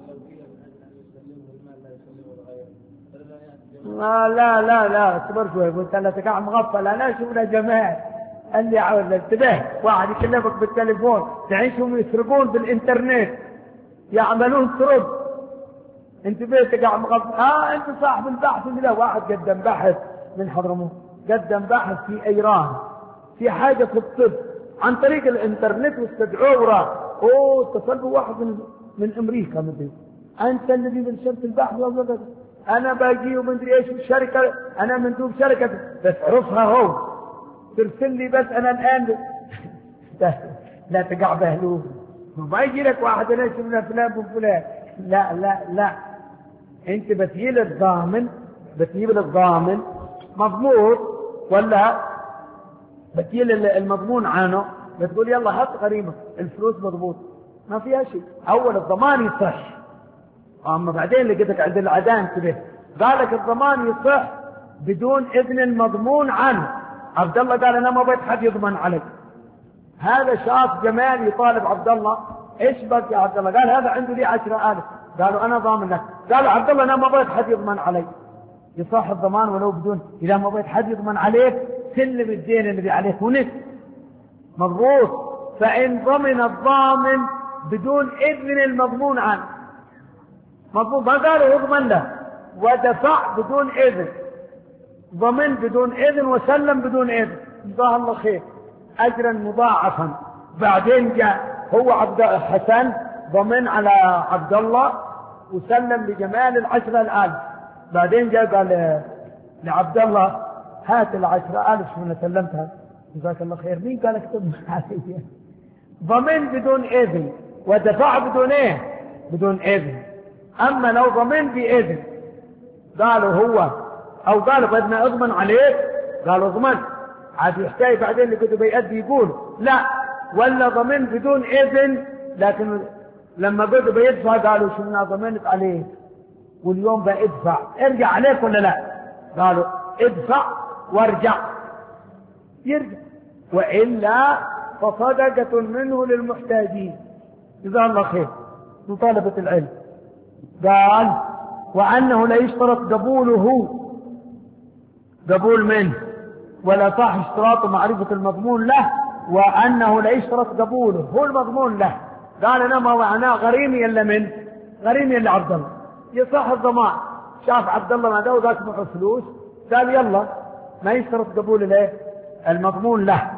لا لا لا لا اصبر شوي. قلت له تقع مغفل. أنا شوف له جمال قال لي عاوز انتبه. واحد يكلمك بالتليفون تعيشهم يسرقون بالإنترنت يعملون سرب. انتبه تقع مغفل. اه انت صاحب البحث. لا واحد قدم بحث من حضرموت قدم بحث في ايران في حاجة في الطب عن طريق الانترنت واستدعوه وراح. اوه اتصل بواحد من من امريكا مدري انت الذي نشرت البحث. انا باجي ومدري ايش الشركة انا مندوب شركة بس عرفها هو ترسل لي بس انا الان لا تقع بهلوه. ما يجي لك واحد انا شفنا فلان وفلان. لا لا لا انت بتجيل الضامن بتجيب لك ضامن مضمون ولا بتجيب المضمون عنه بتقول يلا حط غريمة الفلوس مضبوط ما فيها شيء. أول الضمان يصح، أما بعدين لقيتك عند العدان كده قالك الضمان يصح بدون إذن المضمون عنه. عبد الله قال أنا ما بيت حد يضمن عليك. هذا شاف جمال يطالب عبد الله إيش بك يا عبد الله؟ قال هذا عنده لي عشرة آلاف. قالوا أنا ضامن لك. قال عبد الله أنا ما بيت حد يضمن علي. يصح الضمان ولو بدون، إذا ما بيت حد يضمن عليك سلم الدين الذي عليك ونس مضبوط. فإن ضمن الضامن بدون إذن المضمون عنه مضبوط، ما قالوا يضمن له ودفع بدون إذن، ضمن بدون إذن وسلم بدون إذن، جزاه الله خير أجرا مضاعفا. بعدين جاء هو عبد حسن ضمن على عبد الله وسلم لجمال العشرة الآلف. بعدين جاء قال لعبد الله هات العشرة آلف شو أنا سلمتها جزاك الله خير. مين قال اكتب علي؟ ضمن بدون إذن ودفع بدون إيه؟ بدون إذن. أما لو ضمن بإذن قالوا هو أو قالوا بدنا أضمن عليك، قالوا ضمن عاد يحتاج بعدين اللي كنت بيأدي يقول لا ولا ضمن بدون إذن، لكن لما بدوا بيدفع قالوا شو أنا ضمنت عليك واليوم بأدفع ارجع عليك ولا لا؟ قالوا ادفع وارجع يرجع، وإلا فصدقة منه للمحتاجين جزاه الله خير لطلبة العلم. قال وأنه لا يشترط قبوله قبول منه ولا صح اشتراط معرفة المضمون له، وأنه لا يشترط قبوله هو المضمون له. قال أنا ما معناه غريمي إلا من غريمي إلا عبد الله يصح الضمان. شاف عبد الله ما داو ذاك معه فلوس قال يلا ما يشترط قبول له المضمون له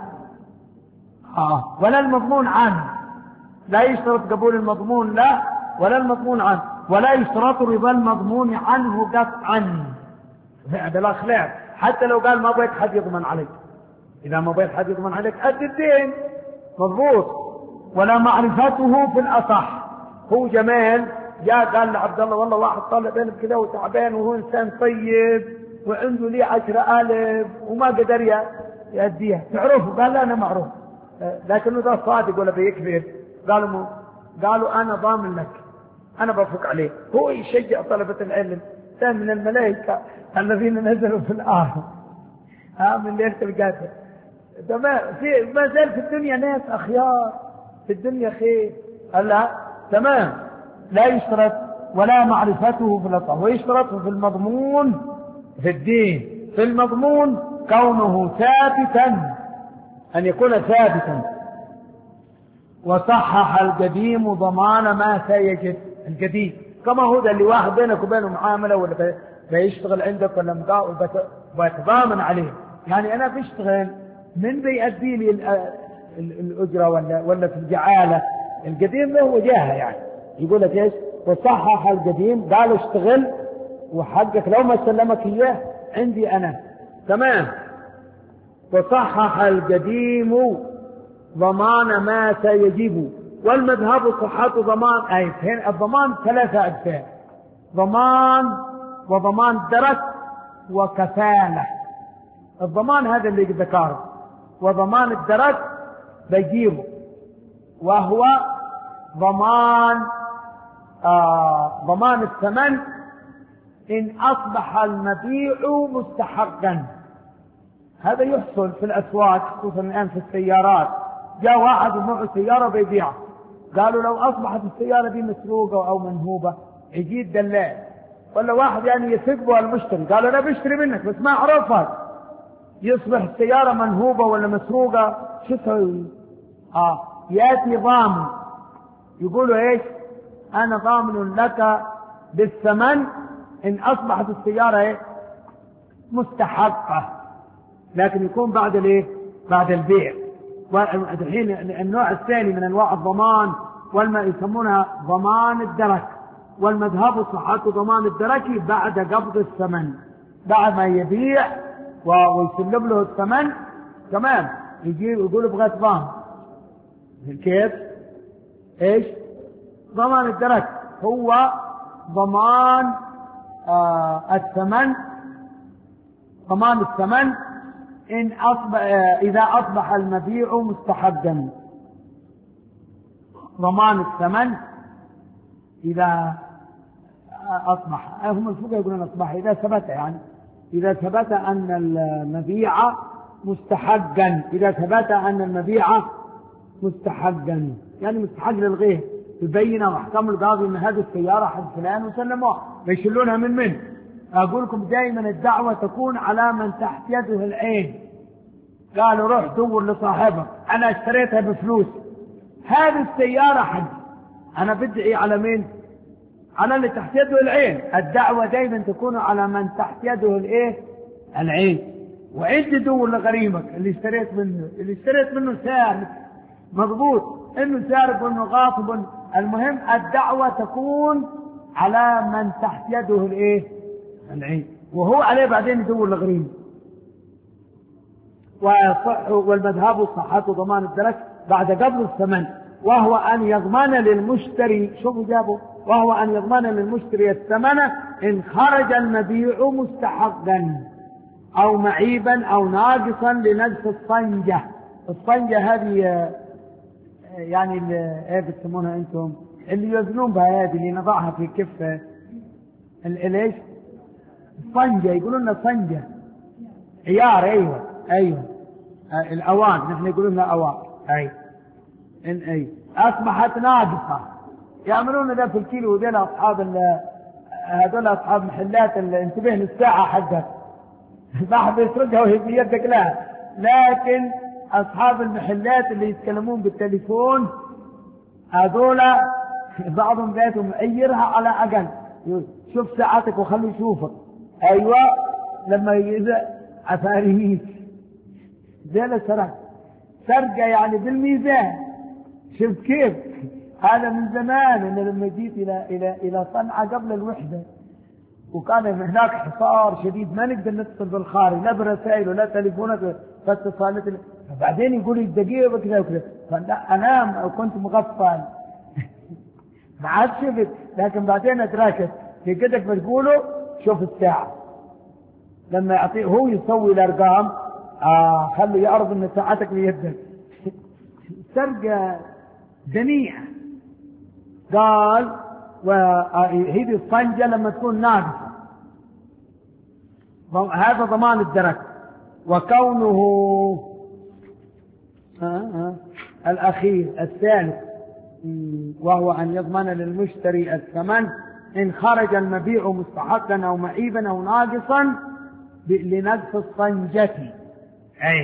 آه. ولا المضمون عنه، لا يشترط قبول المضمون له ولا المضمون عنه، ولا يشترط رضا المضمون عنه قطعا. بلا خلاف حتى لو قال ما بغيت حد يضمن عليك، إذا ما بغيت حد يضمن عليك أدي الدين مضبوط. ولا معرفته في الأصح. هو جمال جاء قال لعبد الله والله واحد طالع بينه كذا وتعبان وهو إنسان طيب وعنده لي عشرة آلاف وما قدر يأديها، تعرفه؟ قال لا أنا معروف لكنه ده صادق ولا بيكذب. قالوا قالوا أنا ضامن لك أنا بفك عليه. هو يشجع طلبة العلم كان من الملائكة الذين نزلوا في الآخر ها من ليلة القدر. في ما زال في الدنيا ناس أخيار في الدنيا خير. لا تمام لا يشترط ولا معرفته في الأصح، ويشترط في المضمون في الدين. في المضمون كونه ثابتا أن يكون ثابتا. وصحح القديم ضمان ما سيجد. القديم كما هو ده اللي واحد بينك وبينه معاملة ولا بيشتغل عندك ولا مقاول بتضامن عليه، يعني أنا بشتغل من بيأدي لي الأجرة ولا ولا في الجعالة. القديم له وجاهه يعني يقول لك ايش؟ وصحح القديم قال اشتغل وحقك لو ما سلمك اياه عندي انا تمام. وصحح القديم ضمان ما سيجب. والمذهب صحة ضمان اي هنا الضمان ثلاثة اجزاء: ضمان وضمان درك وكفالة. الضمان هذا اللي ذكره، وضمان الدرك بيجيبه وهو ضمان آه ضمان الثمن إن أصبح المبيع مستحقا. هذا يحصل في الأسواق خصوصا الآن في السيارات. جاء واحد ومعه سيارة بيبيعها، قالوا لو أصبحت السيارة دي مسروقة أو منهوبة يجي الدلال، ولا واحد يعني يثق المشتري قال أنا بشتري منك بس ما أعرفها، يصبح السيارة منهوبة ولا مسروقة شو تسوي؟ آه يأتي ضامن يقولوا إيش؟ أنا ضامن لك بالثمن إن أصبحت السيارة إيه؟ مستحقة، لكن يكون بعد الإيه؟ بعد البيع. والحين النوع الثاني من أنواع الضمان والما يسمونها ضمان الدرك، والمذهب صحة ضمان الدرك بعد قبض الثمن، بعد ما يبيع ويسلم له الثمن تمام يجي يقول بغيت ضامن. كيف؟ ايش؟ ضمان الدرك هو ضمان آه الثمن ضمان الثمن إن أصبح إذا أصبح المبيع مستحقا. ضمان الثمن إذا أصبح، هم الفقهاء يقولون أصبح إذا ثبت، يعني إذا ثبت أن المبيع مستحقا، إذا ثبت أن المبيع مستحقا يعني مستحق للغير، يبين وأحكم القاضي أن هذه السيارة حق فلان وسلموها، يشيلونها من من. أقول لكم دائما الدعوة تكون على من تحت يده العين. قالوا روح دور لصاحبك، أنا اشتريتها بفلوس، هذه السيارة حق، أنا بدعي على مين؟ على اللي تحت يده العين. الدعوة دائما تكون على من تحت يده الايه؟ العين. وعند دور لغريمك اللي اشتريت منه، اللي اشتريت منه سارق مضبوط، انه سارق وانه غاصب، المهم الدعوة تكون على من تحت يده الايه؟ العين، وهو عليه بعدين يدور لغريمه. ويصح والمذهب صحة ضمان الدرك بعد قبل الثمن، وهو أن يضمن للمشتري، شوفوا جابوا، وهو أن يضمن للمشتري الثمن إن خرج المبيع مستحقا أو معيبا أو ناقصا لنقص الصنجة. الصنجة هذه يعني ايه بتسمونها انتم؟ اللي يوزنون بها، هذه اللي نضعها في كفة الايش؟ الصنجة، يقولون لنا صنجة عيار. ايوه ايوه آه الاوان، نحن يقولون لها اوان. اي ان اي اصبحت ناقصة، يعملون ذا في الكيلو. وذول اصحاب هذول اصحاب محلات انتبه للساعة حقك، ما حد يسرقها وهي في يدك، لا، لكن أصحاب المحلات اللي يتكلمون بالتليفون هذول بعضهم بيتهم يعيرها على أقل، شوف ساعتك وخلي يشوفك. أيوة لما يجي عفاريت ذيلا سرق سرقة يعني بالميزان. شوف كيف هذا من زمان، إن لما جيت إلى إلى إلى صنعاء قبل الوحدة وكان هناك حصار شديد، ما نقدر نتصل بالخارج، لا برسائل ولا تليفونات فاتصالات. بعدين يقول لي دقيقة كذا وكذا، فأنام أو كنت مغفل ما عاد شفت، لكن بعدين أتراكت في كدك بتقوله شوف الساعة. لما يعطيه هو يسوي الأرقام، آه خلي يعرض أن ساعتك بيدك. سرقة دنيئة. قال وهذه الصنجة لما تكون ناقصة، هذا ضمان الدرك. وكونه آه آه الأخير الثالث، وهو أن يضمن للمشتري الثمن إن خرج المبيع مستحقا أو معيبا أو ناقصا لنقص الصنجة. أي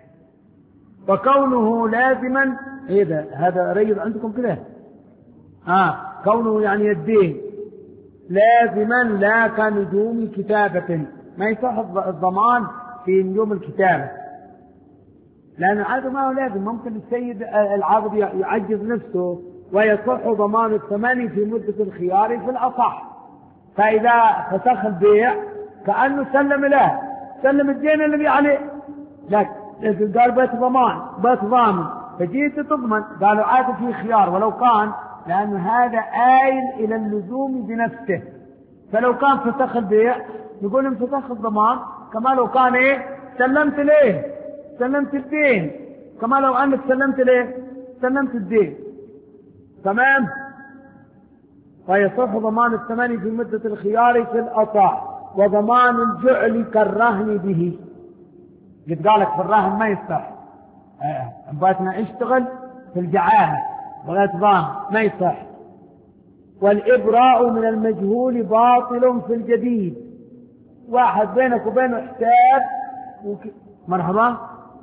وكونه لازما، إذا هذا ريض عندكم كده، آه كونه يعني يدين لازما لا كنجوم كتابة، ما يصح الضمان في نجوم الكتابة، لأن هذا ما هو لازم. ممكن السيد العاقد يعجز نفسه، ويصح ضمان الثمن في مدة الخيار في الأصح. فإذا فسخ البيع كأنه سلم له، سلم الدين الذي عليه، لكن قال بيت ضمان بيت ضامن، فجيت تضمن، قالوا عاد في خيار ولو كان، لأن هذا آيل إلى اللزوم بنفسه. فلو كان فسخ البيع يقول انفسخ الضمان، كما لو كان ايه سلمت ليه سلمت الدين، كما لو انك سلمت ليه سلمت الدين. تمام. فيصح ضمان الثمن في مدة الخيار في الأصح، وضمان الجعل كالرهن به. قد قالك في الرهن ما يصح، باتنا اشتغل في الجعالة ولا تضام ما يصح. والإبراء من المجهول باطل في الجديد. واحد بينك وبينه حساب وك... مرحبا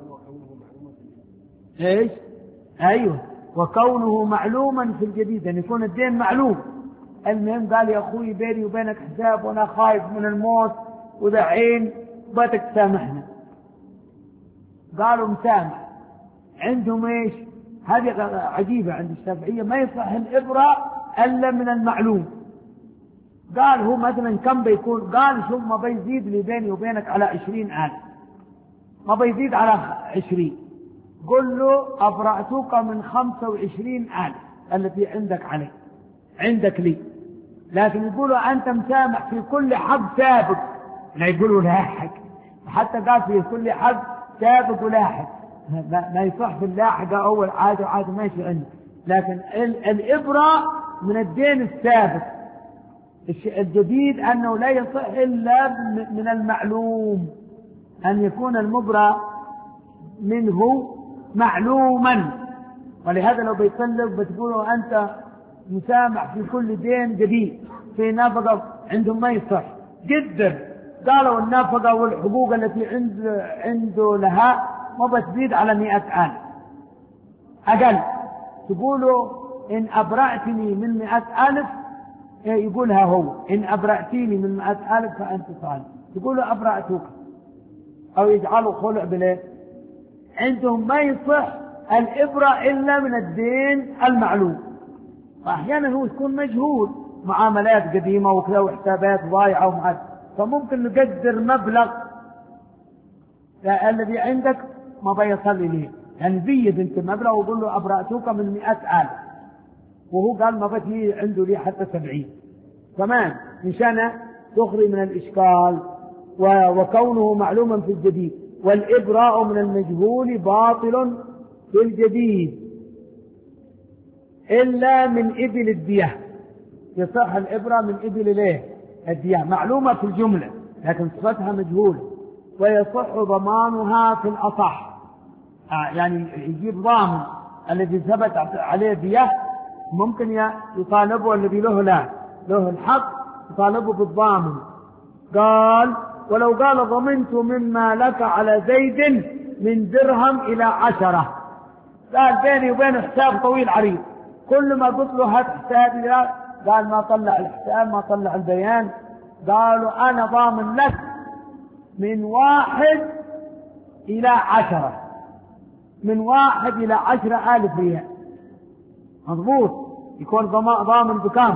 ايش؟ ايوه وكونه معلوما في الجديد، يعني يكون الدين معلوم. المهم قال يا اخوي بيني وبينك حساب وانا خايف من الموت ودحين باتك تسامحنا. قالوا مسامح. عندهم ايش؟ هذه عجيبة عند الشافعية، ما يصح الإبراء الا من المعلوم. قال هو مثلا كم بيكون؟ قال شوف ما بيزيد لي بيني وبينك على عشرين ألف، ما بيزيد على عشرين. قل له أبرأتك من خمسة وعشرين ألف التي عندك علي عندك لي. لكن يقولوا أنت مسامح في كل حق سابق، لا يقولوا لا حق حتى قال في كل حد سابق ولاحق، ما يصح في اللاحقة أول عادة وعادة ماشي عنده، لكن الإبرة من الدين السابق. الجديد أنه لا يصح إلا من المعلوم، أن يكون المبرى منه معلوما. ولهذا لو بيطلق بتقولوا أنت مسامح في كل دين جديد، في نفقة عندهم ما يصح جدا. قالوا النفقة والحقوق التي عند عنده لها ما بتزيد على مئة ألف أقل. تقولوا إن أبرأتني من مئة ألف، يقولها هو إن أبرأتيني من مئة ألف فأنت صالح. تقولوا أبرأتك، أو يجعلوا خلع بليه. عندهم ما يصح الإبرة إلا من الدين المعلوم. وأحيانا هو يكون مجهول، معاملات قديمة وكذا وحسابات ضايعة ومعد، فممكن نقدر مبلغ الذي عندك ما بيصل ليه، يعني زيد انت مبلغ وقول له أبرأتك من مئة ألف، وهو قال ما بتي عنده لي حتى سبعين كمان، مشان تخرج من الإشكال. وكونه معلوما في الجديد. والإبراء من المجهول باطل في الجديد إلا من إبل الدية. يصح الإبرة من إبل ليه الدية، معلومة في الجملة لكن صفتها مجهولة، ويصح ضمانها في الأصح. آه يعني يجيب ضامن الذي ثبت عليه دية، ممكن يطالبه الذي له لا له الحق يطالبه بالضامن. قال ولو قال ضمنت مما لك على زيد من درهم إلى عشرة، قال بيني وبين حساب طويل عريض، كل ما قلت له هات حسابي قال ما طلع الحساب ما طلع البيان. قالوا أنا ضامن لك من واحد إلى عشرة، من واحد إلى عشرة آلف ريال، مضبوط يكون ضامن بكام؟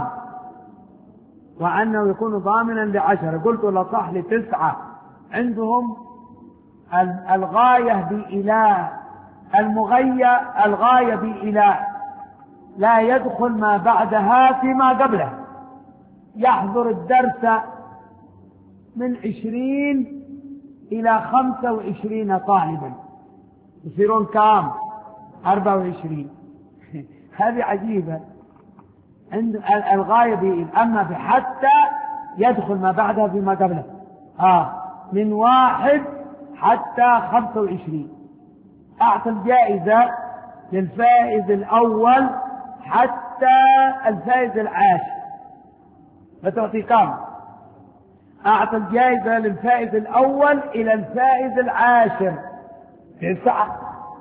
وأنه يكون ضامنا لعشرة. قلت لصح لتسعة. عندهم الغاية بإله، المغية الغاية بإله، لا يدخل ما بعدها فيما قبله. يحضر الدرس من عشرين إلى خمسة وعشرين طالبا، يصيرون كام؟ أربعة وعشرين. هذه عجيبة. عند الغاية بإله، أما في حتى يدخل ما بعدها فيما قبله. آه من واحد حتى خمسة وعشرين. أعطى الجائزة للفائز الأول حتى الفائز العاشر، فتعطي كم؟ أعطى الجائزة للفائز الأول إلى الفائز العاشر تسعة.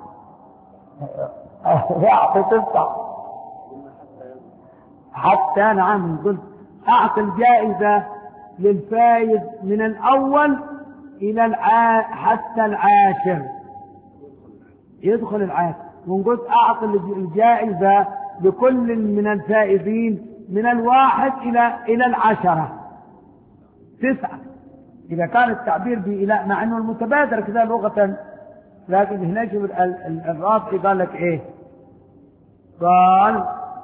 أعطي تسعة حتى. نعم قلت أعطى الجائزة للفائز من الأول إلى الع... حتى العاشر يدخل العاشر. ونقول أعطى الجائزة لكل من الفائزين من الواحد إلى إلى العشرة تسعة، إذا كان التعبير بإله، مع أنه المتبادر كذا لغة، لكن هنا شوف الرافعي قال لك إيه؟ قال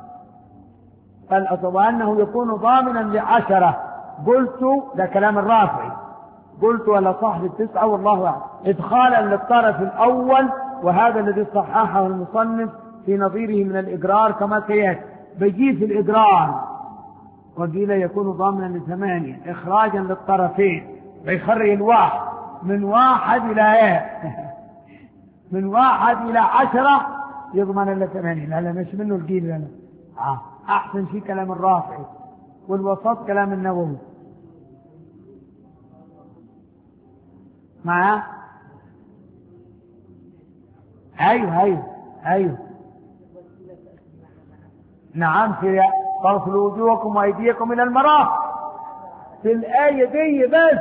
قال وأنه يكون ضامنا لعشرة. قلت ده كلام الرافعي، قلت ولا صاحب التسعة والله أعلم، إدخالا للطرف الأول، وهذا الذي صححه المصنف في نظيره من الإقرار كما سيأتي. بيجي في الإقرار وقيل يكون ضامنا لثمانية إخراجا للطرفين، بيخرج الواحد من واحد إلى إيه من واحد إلى عشرة يضمن لثمانية. لا لا مش منه القيل لنا. آه. أحسن شيء كلام الرافعي، والوسط كلام النووي. معه أيوه أيوه أيوه نعم. في فاغسلوا وجوهكم وأيديكم إلى المرافق في الآية دي بس.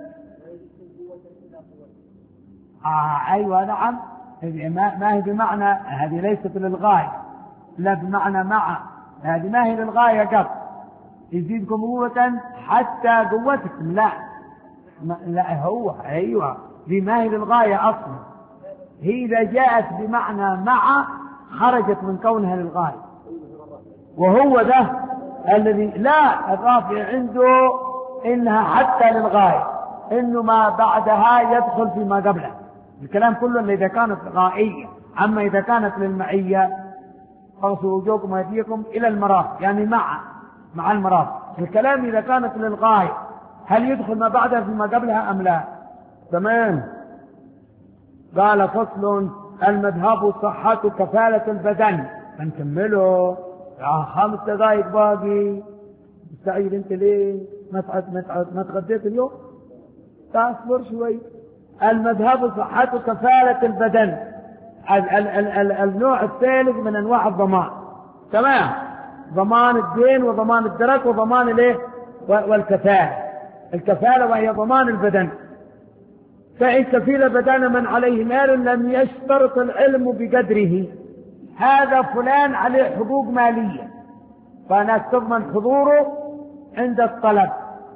آه أيوه نعم. ما هي بمعنى، هذه ليست للغاية، لا بمعنى مع، هذه ما هي للغاية قط يزيدكم قوة حتى قوتكم، لا لا هو أيوه دي ما هي للغاية أصلا. هي إذا جاءت بمعنى مع خرجت من كونها للغاية، وهو ده الذي لا الرافع عنده إنها حتى للغاية. إنه ما بعدها يدخل فيما قبله. الكلام كله اللي إذا كانت غائية. أما إذا كانت للمعية فاغسلوا وجوهكم وأيديكم إلى المرافق، يعني مع مع المرافق. الكلام إذا كانت للغاية هل يدخل ما بعدها فيما قبلها أم لا؟ تمام. قال فصل المذهب صحة كفالة البدن. هنكمله خمس دقائق باقي. مستعيد انت ليه؟ ما ما تغديت اليوم؟ تصبر شوي. المذهب صحة كفالة البدن. ال ال ال ال النوع الثالث من انواع الضمان. تمام. ضمان الدين وضمان الدرك وضمان الايه؟ والكفالة. الكفالة وهي ضمان البدن. فإن كفيل بدن من عليه مال لم يشترط العلم بقدره. هذا فلان عليه حقوق مالية فأنا تضمن حضوره عند الطلب.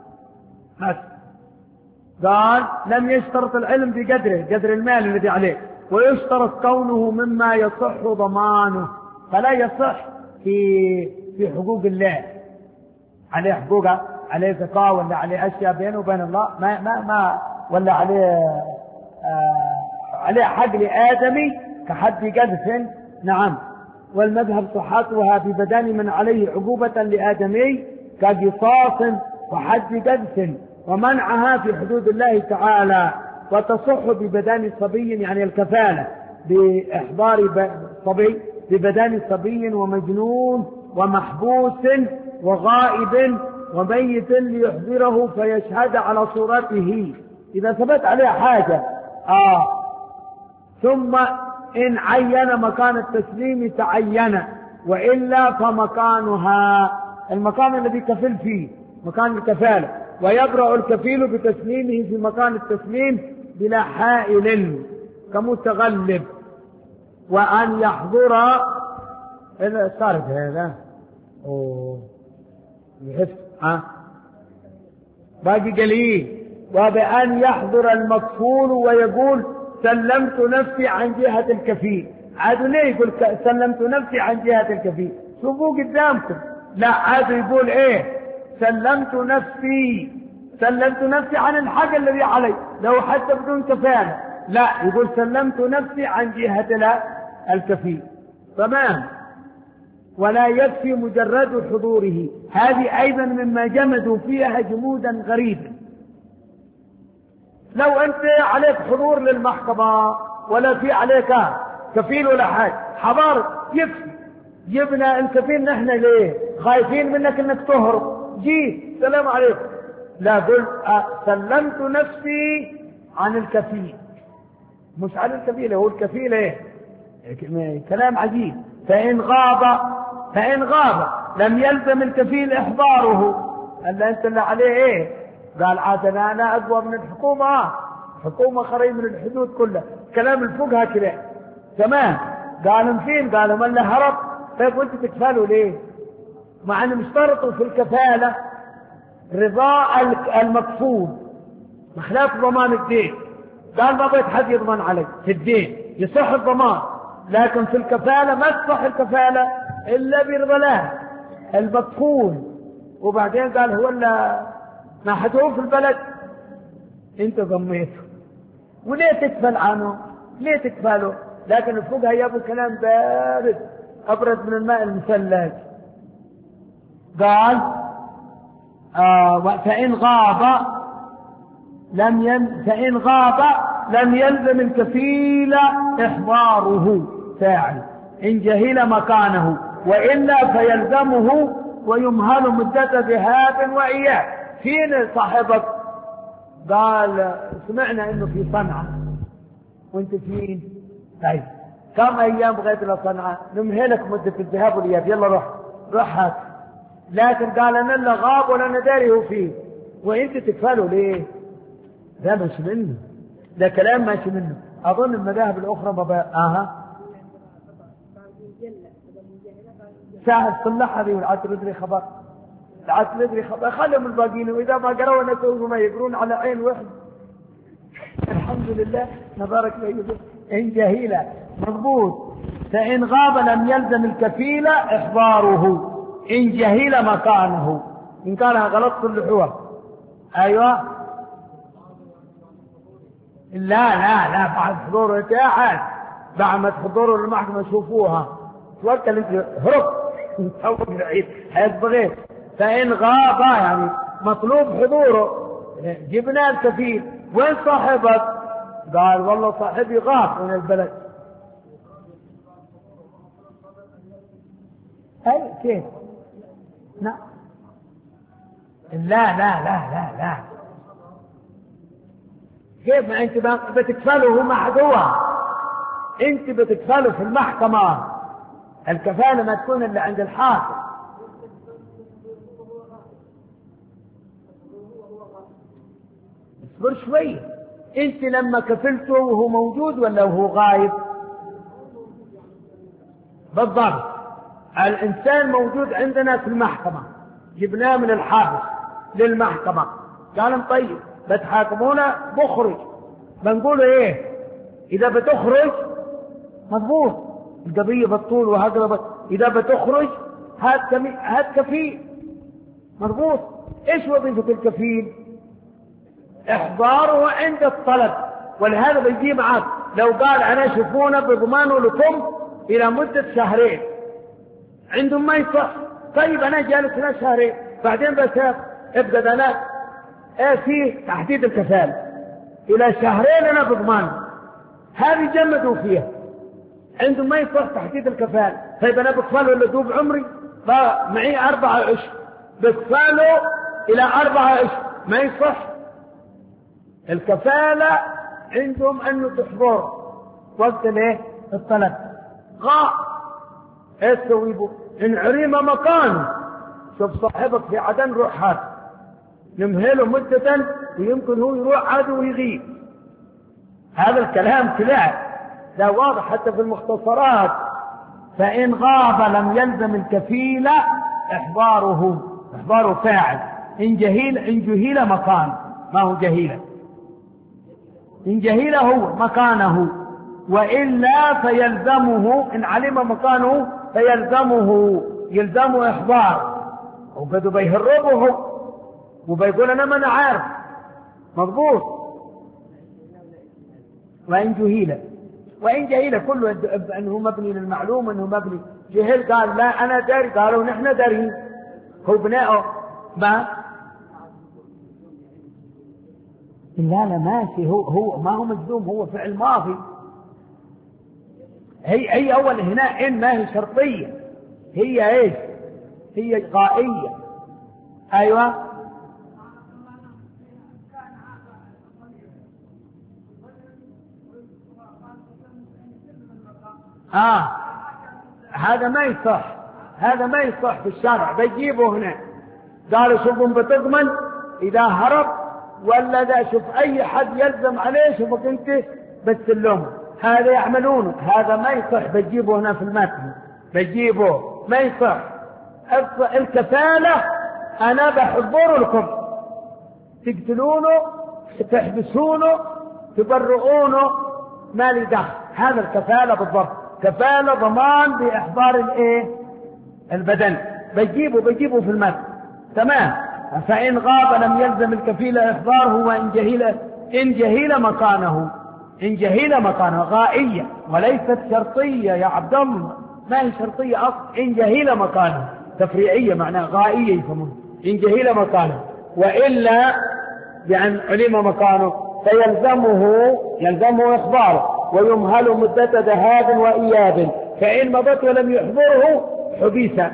قال لم يشترط العلم بقدره، قدر المال الذي عليه، ويشترط كونه مما يصح ضمانه. فلا يصح في في حقوق الله، عليه حقوقه، عليه زكاة ولا عليه أشياء بينه وبين الله ما ما ما ولا عليه آه عليه حق لآدمي كحد قذف. نعم. والمذهب صحتها ببدن من عليه عقوبة لآدمي كقصاص وحد قذف ومنعها في حدود الله تعالى. وتصح ببدن صبي، يعني الكفالة بإحضار صبي ببدن صبي ومجنون ومحبوس وغائب وميت ليحضره فيشهد على صورته إذا ثبت عليه حاجة. آه. ثم إن عين مكان التسليم تعين، وإلا فمكانها المكان الذي كفل فيه مكان الكفالة، ويبرأ الكفيل بتسليمه في مكان التسليم بلا حائل كمتغلب. وأن يحضر إذا صارت هذا أوه يحس ها باقي قليل. وبأن يحضر المكفول ويقول سلمت نفسي عن جهة الكفيل. عاد ليه يقول سلمت نفسي عن جهة الكفيل؟ شوفوا قدامكم. لا عاد يقول ايه؟ سلمت نفسي سلمت نفسي عن الحق الذي علي، لو حتى بدون كفالة. لا يقول سلمت نفسي عن جهة الكفيل. تمام. ولا يكفي مجرد حضوره. هذه أيضا مما جمدوا فيها جمودا غريبا. لو أنت عليك حضور للمحكمة ولا في عليك كفيل ولا حاجة، حضرت يكفي. جبنا الكفيل نحن ليه؟ خايفين منك انك تهرب. جي السلام عليكم. لا قل سلمت نفسي عن الكفيل، مش عن الكفيل، هو الكفيل ايه؟ كلام عجيب. فإن غاب فإن غاب لم يلزم الكفيل إحضاره. قال أنت اللي عليه إيه؟ قال عاد أنا أقوى من الحكومة. حكومة خري من الحدود كلها. كلام الفقهاء كده. تمام. قالوا فين؟ قالوا من اللي هرب. طيب وانت تكفلوا ليه؟ مع أنهم اشترطوا في الكفالة رضاء المكفول بخلاف ضمان الدين. قال ما بيت حد يضمن علي في الدين، يصح الضمان، لكن في الكفالة ما تصح الكفالة إلا برضا الله المكفول. وبعدين قال هو اللي ما حدوه في البلد انت ضميته، وليه تكفل عنه؟ ليه تكفله؟ لكن الفقهاء يابوا كلام بارد أبرد من الماء المثلج. قال آه فإن غاب لم ين... فإن غاب لم يلزم الكفيل إحضاره فاعل إن جهل مكانه، وإلا فيلزمه ويمهل مدة ذهاب وإياب. فين صاحبك؟ قال سمعنا إنه في صنعاء. وانت فين؟ طيب كم أيام بغيت إلى صنعاء؟ نمهلك مدة الذهاب والإياب، يلا روح روح هات. لكن قال أنا لا غاب ولا نداري هو فيه، وانت تكفله ليه؟ ده مش منه، ده كلام ماشي منه. أظن المذاهب الأخرى بابا آها سهل صلح هذه والعاد ندري خبر العاد ندري خبر خلهم الباقيين، وإذا ما قروا نسوه ما يقرون على عين واحد. الحمد لله نبارك الله. إن جهيلة مضبوط. فإن غاب لم يلزم الكفيل إحضاره إن جهيل مكانه. إن كان غلط صلحوه. أيوة لا لا لا بعد حضور اتاحت، بعد ما تحضروا المحكمة يشوفوها توكل انت هرب توك بعيد هيتبغيت. فإن غاب يعني مطلوب حضوره، جبنا الكفيل، وين صاحبك؟ قال والله صاحبي غاب من البلد. أي كيف؟ لا لا لا لا لا لا كيف ما انت بتكفله هو محدوها، انت بتكفله في المحكمة. الكفالة ما تكون اللي عند الحاكم. اصبر شوي، انت لما كفلته وهو موجود ولا وهو غايب؟ بالضبط، الانسان موجود عندنا في المحكمة، جبناه من الحابس للمحكمة، قال طيب بتحاكمونا بخرج، بنقول ايه اذا بتخرج مضبوط القضية بالطول وهكذا، اذا بتخرج هات كمي... هات كفيل مضبوط. ايش وظيفة الكفيل؟ احضاره عند الطلب، ولهذا بيجي معك لو قال انا شوفونا بضمانه لكم الى مدة شهرين، عندهم ما يصح. طيب انا جالس هنا شهرين بعدين بس ابدا انا ايه فيه تحديد الكفالة الى شهرين انا بضمانه، هذه جمدوا فيها، عندهم ما يصح تحديد الكفالة. طيب انا بكفاله اللي دوب عمري معي اربعة اشهر، بكفاله الى اربعة اشهر ما يصح. الكفالة عندهم انه تحضر وقت الايه الطلب. غاء ايش تسوي به؟ ان عريمه مكانه، شوف صاحبك في عدن روح هات نمهله مدة ويمكن هو يروح عاد ويغيب. هذا الكلام كلام ده واضح حتى في المختصرات. فإن غاب لم يلزم الكفيل إحضاره، إحضاره فاعل، إن جهيل إن جهيل مكان، ما هو جهيلا، إن جهيل هو مكانه، وإلا فيلزمه إن علم مكانه فيلزمه يلزمه إحضار، وقد بيهربه وبيقول أنا ما أنا عارف مضبوط. وإن جهيل وإن جهيل كله أنه مبني للمعلوم، أنه مبني جهل قال لا أنا داري، قالوا نحن دارين، هو بناءه ما لا لا ماشي، هو هو ما هو مجزوم، هو فعل ماضي. هي هي أول هنا إن ما هي شرطية، هي إيش؟ هي غائية. أيوة آه هذا ما يصح، هذا ما يصح في الشرع. بيجيبه هنا قالوا شوفهم بتضمن إذا هرب ولا ذا، شوف أي حد يلزم عليه شوفك أنت بتسلمه، هذا يعملونه، هذا ما يصح. بيجيبه هنا في المتن، بيجيبه ما يصح. الكفالة أنا بحضر لكم، تقتلونه تحبسونه تبرئونه ما لي دخل، هذا الكفالة بالضبط، كفالة ضمان بإحضار الايه البدن. بيجيبه بيجيبه في المتن تمام. فإن غاب لم يلزم الكفيل إحضاره، وإن جهيل إن جهيل مكانه، إن جهيل مكانه غائية وليست شرطية يا عبد الله، ما هي شرطية أصلا. إن جهيل مكانه تفريعية معناها غائية يسمونه، إن جهيل مكانه، وإلا بأن علم مكانه فيلزمه يلزمه إخباره ويمهل مدة ذهاب وإياب، فإن مضت ولم يحضره حبيس.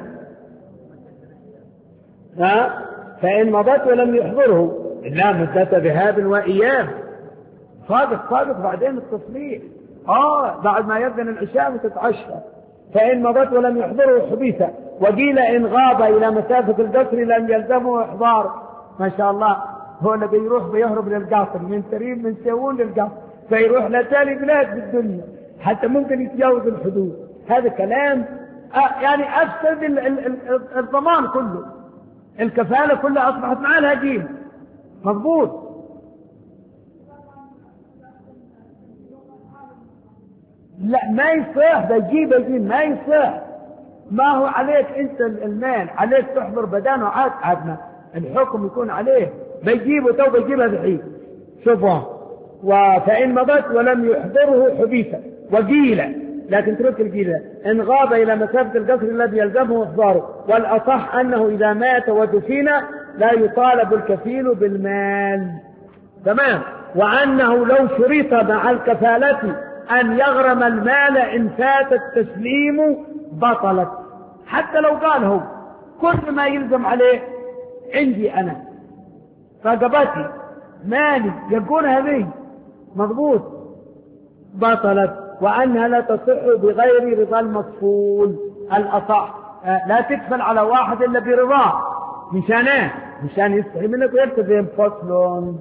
ها فإن مضت ولم يحضره إلا مدة ذهاب وإياب. صادق صادق بعدين التصريح آه بعد ما يبدأ العشاء وتتعشى. فإن مضت ولم يحضره حبيس. وقيل إن غاب إلى مسافة القصر لم يلزمه إحضار. ما شاء الله، هو اللي بيروح بيهرب للقصر من تريم من سيئون للقصر، فيروح لتالي بلاد بالدنيا حتى ممكن يتجاوز الحدود. هذا كلام آه يعني أفسد الضمان كله، الكفالة كلها أصبحت مع الهجين مضبوط. لا ما يصح، بجيب بجيب ما يصح. ما هو عليك أنت المال، عليك تحضر بدانه عاد عادنا الحكم يكون عليه. بيجيبه تو بيجيبها الحين. شوفوا فإن مضت ولم يحضره حبيس. وقيل، لكن ترك القيل، إن غاب إلى مسافة القصر الذي يلزمه إحضاره. والأصح أنه إذا مات ودفن لا يطالب الكفيل بالمال. تمام. وأنه لو شرط مع الكفالة أن يغرم المال إن فات التسليم بطلت. حتى لو قال هو كل ما يلزم عليه عندي أنا، رقبتي، مالي، يقول هذه مضبوط، بطلت. وأنها لا تصح بغير رضا المكفول. الأصح لا تكفل على واحد إلا برضاه، مشانه مشان يستحي منك ويلتزم. فصل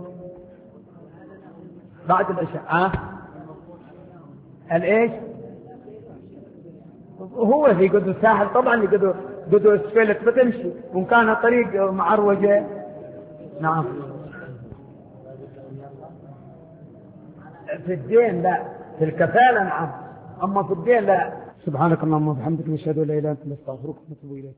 بعد العشاء. أه؟ الإيش؟ هو في قدر الساحل طبعا لقدر قدر اسفلت بتمشي، وإن كان طريق معروجة. نعم. في الدين لا، في الكفالة نعم، أما في الدين لا. سبحانك اللهم وبحمدك نشهد أن لا إله إلا أنت نستغفرك ونتوب إليك.